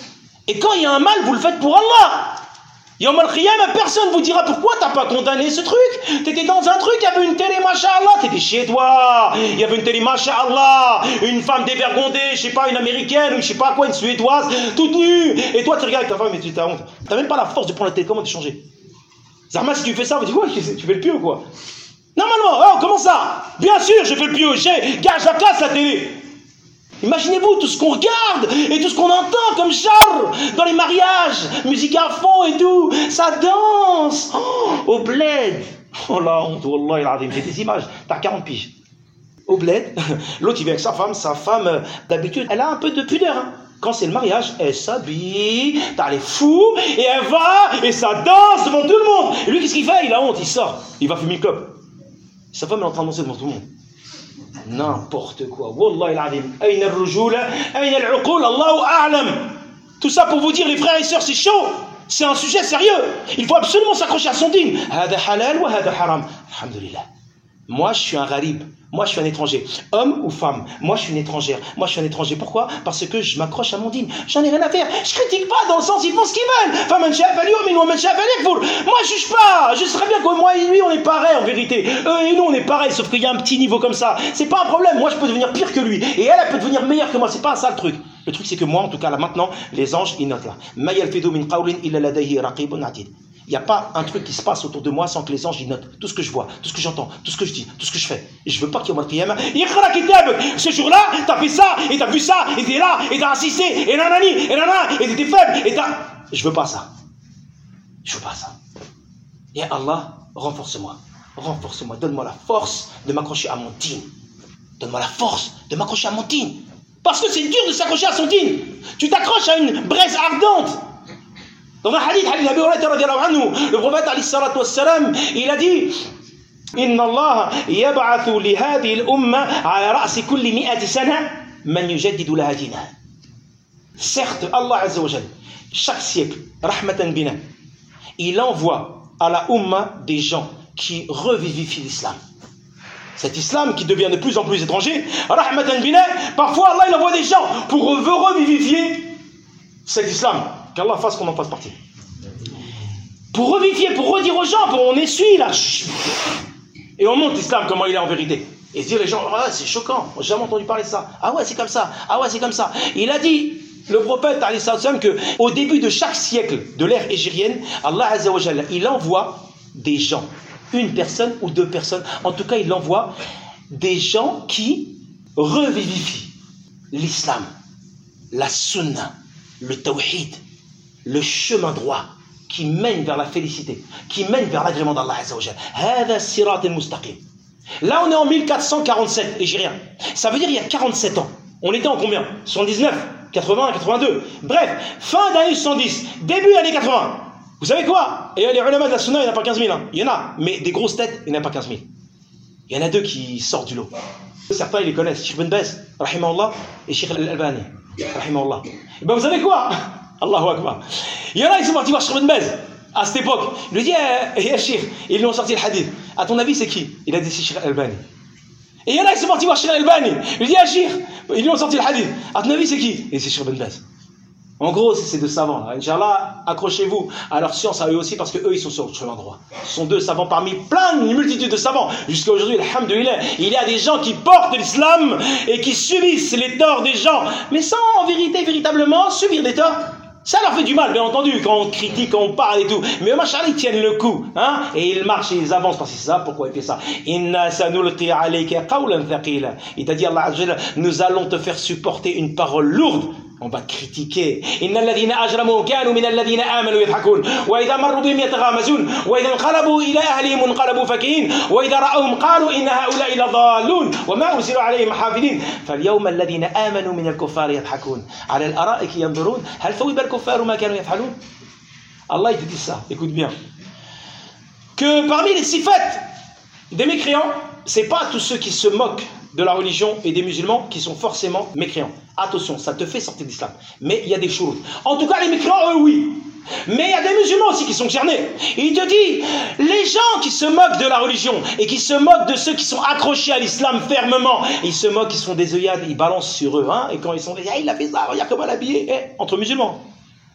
Et quand il y a un mal, vous le faites pour Allah. Yawm al-Qiyamah, personne ne vous dira pourquoi tu n'as pas condamné ce truc. Tu étais dans un truc, il y avait une télé, masha'Allah, tu étais chez toi. Il y avait une télé, masha'Allah, une femme dévergondée, je sais pas, une américaine, ou je sais pas quoi, une suédoise, toute nue. Et toi, tu regardes avec ta femme et tu t'as honte. Tu n'as même pas la force de prendre la télécommande et de changer. Zahma, si tu fais ça, on va dire quoi, tu fais le pieux ou quoi? Normalement, oh, comment ça? Bien sûr, je fais le pieux, j'ai, gage la place, la télé. Imaginez-vous tout ce qu'on regarde et tout ce qu'on entend comme char dans les mariages, musique à fond et tout, ça danse, oh, au bled. Oh la honte, wallah il azim, j'ai des images, t'as quarante piges. Au bled, l'autre il vient avec sa femme, sa femme d'habitude, elle a un peu de pudeur. Hein. Quand c'est le mariage, elle s'habille, t'as les fous, et elle va, et ça danse devant tout le monde. Et lui qu'est-ce qu'il fait? Il a honte, il sort, il va fumer une clope. Sa femme est en train de danser devant tout le monde. N'importe quoi. Wallah al-azim. Aïna al-rujula, aïna al-uqul, Allahu a'lam. Tout ça pour vous dire, les frères et sœurs, c'est chaud. C'est un sujet sérieux. Il faut absolument s'accrocher à son dîn. Hada halal wa hada haram. Alhamdulillah. Moi, je suis un gharib. Moi, je suis un étranger. Homme ou femme. Moi, je suis une étrangère. Moi, je suis un étranger. Pourquoi? Parce que je m'accroche à mon dîn. J'en ai rien à faire. Je critique pas dans le sens, ils font ce qu'ils veulent. Moi, je juge pas. Je sais très bien que moi et lui, on est pareil en vérité. Eux et nous, on est pareil. Sauf qu'il y a un petit niveau comme ça. C'est pas un problème. Moi, je peux devenir pire que lui. Et elle, elle peut devenir meilleure que moi. C'est pas ça le truc. Le truc, c'est que moi, en tout cas, là, maintenant, les anges, ils notent là. Il n'y a pas un truc qui se passe autour de moi sans que les anges y notent tout ce que je vois, tout ce que j'entends, tout ce que je dis, tout ce que je fais. Et je veux pas qu'il y ait au Qiyamah. Ce jour-là, t'as fait ça, et t'as vu ça, et t'es là, et t'as assisté, et nanani, et nanana, et t'étais faible, et t'as. Je veux pas ça. Je veux pas ça. Et Allah, renforce-moi. Renforce-moi. Donne-moi la force de m'accrocher à mon dîn. Donne-moi la force de m'accrocher à mon dîn. Parce que c'est dur de s'accrocher à son dîn. Tu t'accroches à une braise ardente. Dans un hadith, hadith Abi Hurayrata radiyallahu anhu, le prophète alayhi salatu wassalam, il a dit Inna Allah yab'athu li hadhihi al-umma ala ra'si kulli mi'ati sana man yujaddidu laha dinaha. Certes, Allah azza wa jalla, chaque siècle, rahmatan bina, il envoie à la umma des gens qui revivifient l'islam. Cet islam qui devient de plus en plus étranger, rahmatan bina, parfois Allah il envoie des gens pour revivifier cet islam. Qu'Allah fasse qu'on en fasse partie. Pour revivifier, pour redire aux gens, pour on essuie là. Et on montre l'islam comment il est en vérité. Et se dire les gens, ah c'est choquant, j'ai jamais entendu parler de ça. Ah ouais c'est comme ça, ah ouais c'est comme ça. Il a dit, le prophète alayhi salam, que au début de chaque siècle de l'ère hégirienne, Allah azza wa jalla, il envoie des gens, une personne ou deux personnes, en tout cas il envoie des gens qui revivifient l'islam, la sunna, le tawhid, le chemin droit qui mène vers la félicité, qui mène vers l'agrément d'Allah azza wa jalla. Hada sirat al-mustaqim. Là on est en mille quatre cent quarante-sept hégirien. Ça veut dire il y a quarante-sept ans. On était en combien? soixante-dix-neuf, quatre-vingts, quatre-vingt-deux. Bref, fin d'année soixante-dix, début année quatre-vingts. Vous savez quoi? Et les ulama de la sunna, il n'y en a pas quinze mille. Hein. Il y en a, mais des grosses têtes, il n'y en a pas quinze mille. Il y en a deux qui sortent du lot. Certains, ils les connaissent. Cheikh Ben Baz, rahimahullah, et Cheikh Al-Albani, rahimahullah. Et ben vous savez quoi? Allahu Akbar. Il y en a, ils sont partis voir Cheikh Ben Baz à cette époque. Il lui dit, eh, eh, Cheikh, ils lui ont sorti le hadith. À ton avis, c'est qui? Il a dit, c'est Cheikh Al-Albani. Et il y en a, ils sont partis voir Cheikh Al-Albani. Il lui dit, eh, Cheikh, ils lui ont sorti le hadith. À ton avis, c'est qui? Et c'est Cheikh Ben Baz. En gros, c'est ces deux savants. Inch'Allah, accrochez-vous à leur science, à eux aussi, parce qu'eux, ils sont sur le chemin droit. Ce sont deux savants parmi plein, une multitude de savants. Jusqu'à aujourd'hui, alhamdoulilah, il y a des gens qui portent l'islam et qui subissent les torts des gens, mais sans en vérité, véritablement, subir des torts. Ça leur fait du mal, bien entendu, quand on critique, quand on parle et tout. Mais eux, machallah, ils tiennent le coup. Hein, et ils marchent et ils avancent. Parce que c'est ça, pourquoi il fait ça? Inna sanulqi alayka qawlan thaqila. Il t'a dit, Allah azza wa jalla, nous allons te faire supporter une parole lourde. On va critiquer. Inna alladhina ajramu kanu min alladhina amanu yadhakun. Wa idha marru bihim yataghamazun. Wa idha inqalabu ila ahlihim inqalabu fakihin. Wa idha ra'awhum qalu inna ha'ula'i ladallun. Wa ma ursilu alayhim hafidin. فاليوم الذين آمنوا من الكفار يضحكون على الأرائك ينظرون هل ثوب الكفار ما كانوا يفعلون. Allah il te dit ça, écoute bien. Que parmi les sifat des mécréants, c'est pas tous ceux qui se moquent de la religion et des musulmans qui sont forcément mécréants. Attention, ça te fait sortir de l'islam. Mais il y a des choses. En tout cas, les mécréants, eux, oui. Mais il y a des musulmans aussi qui sont cernés. Et il te dit, les gens qui se moquent de la religion et qui se moquent de ceux qui sont accrochés à l'islam fermement, ils se moquent, ils se font des œillades, ils balancent sur eux. Hein, et quand ils sont, ah, il a fait ça, regarde comment il est habillé. Eh, entre musulmans.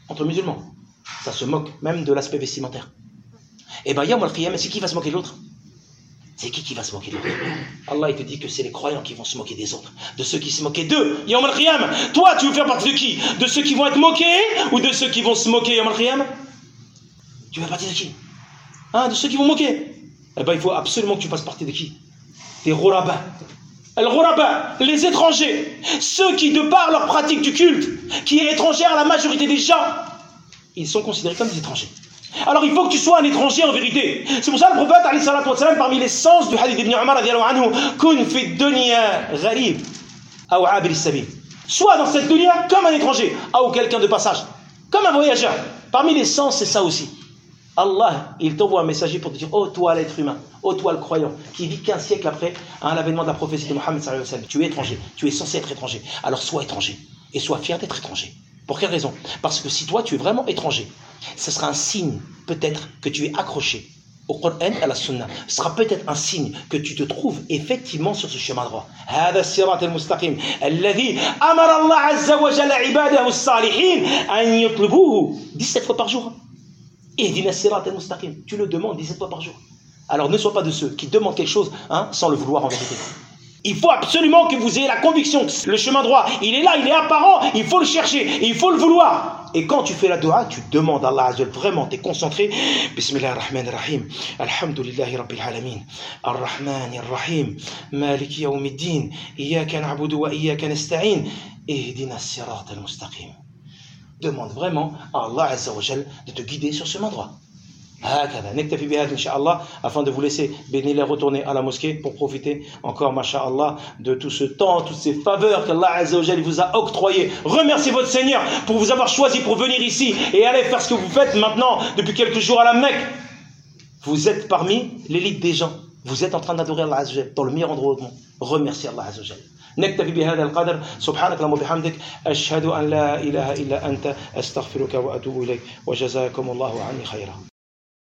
entre musulmans. Ça se moque même de l'aspect vestimentaire. Et bien, Yawm al-Qiyamah, c'est qui va se moquer de l'autre? C'est qui qui va se moquer de l'autre? Allah, il te dit que c'est les croyants qui vont se moquer des autres, de ceux qui se moquaient d'eux. Yawm al-Qiyamah, toi, tu veux faire partie de qui? De ceux qui vont être moqués ou de ceux qui vont se moquer Yawm al-Qiyamah? Tu veux faire partie de qui? Hein, de ceux qui vont moquer. Eh bien, il faut absolument que tu fasses partie de qui? Des Ghuraba. Al-Ghuraba, les étrangers, ceux qui, de par leur pratique du culte, qui est étrangère à la majorité des gens, ils sont considérés comme des étrangers. Alors il faut que tu sois un étranger en vérité. C'est pour ça que le prophète, alayhi salatu wa salam, parmi les sens du hadith d'Ibn Umar, kun fi dunya gharib, ou abir sabil. Sois dans cette dunya comme un étranger, ou quelqu'un de passage, comme un voyageur. Parmi les sens, c'est ça aussi. Allah, il t'envoie un messager pour te dire, oh toi l'être humain, oh toi le croyant, qui vit qu'un siècle après hein, l'avènement de la prophétie de Mohammed sallallahu alayhi wa sallam. Tu es étranger, tu es censé être étranger. Alors sois étranger, et sois fier d'être étranger. Pour quelle raison? Parce que si toi tu es vraiment étranger, ce sera un signe peut-être que tu es accroché au Coran et à la Sunna. Ce sera peut-être un signe que tu te trouves effectivement sur ce chemin droit. هذا الصراط المستقيم الذي أمر الله عز وجل عباده الصالحين أن يطلبوه dix-sept fois par jour. Ihdina sirat al-mustaqim. Tu le demandes dix-sept fois par jour. Alors ne sois pas de ceux qui demandent quelque chose hein, sans le vouloir en vérité. Il faut absolument que vous ayez la conviction que le chemin droit, il est là, il est apparent, il faut le chercher, et il faut le vouloir. Et quand tu fais la dua, tu demandes à Allah Azza wa Jalla, vraiment, tu es concentré. Bismillah ar-Rahman ar-Rahim. Alhamdulillahi Rabbil Alamin. Ar-Rahman ar-Rahim. Maliki yawmiddin. Iyaka na'budu wa iyaka nasta'in. Ihdina sirat al-mustaqim. Demande vraiment à Allah Azza wa Jalla de te guider sur ce chemin droit. Afin de vous laisser bénir retourner à la mosquée pour profiter encore, masha'Allah, de tout ce temps, toutes ces faveurs qu'Allah Azza wa Jalla vous a octroyées. Remerciez votre Seigneur pour vous avoir choisi pour venir ici et aller faire ce que vous faites maintenant depuis quelques jours à la Mecque. Vous êtes parmi l'élite des gens. Vous êtes en train d'adorer Allah Azza wa Jalla dans le meilleur endroit du monde. Remerciez Allah Azza wa Jalla. نكتفي بهذا القدر سبحانك اللهم وبحمدك أشهد أن لا إله إلا أنت أستغفرك وأتوب إليك وجزاكم الله عني خيرا.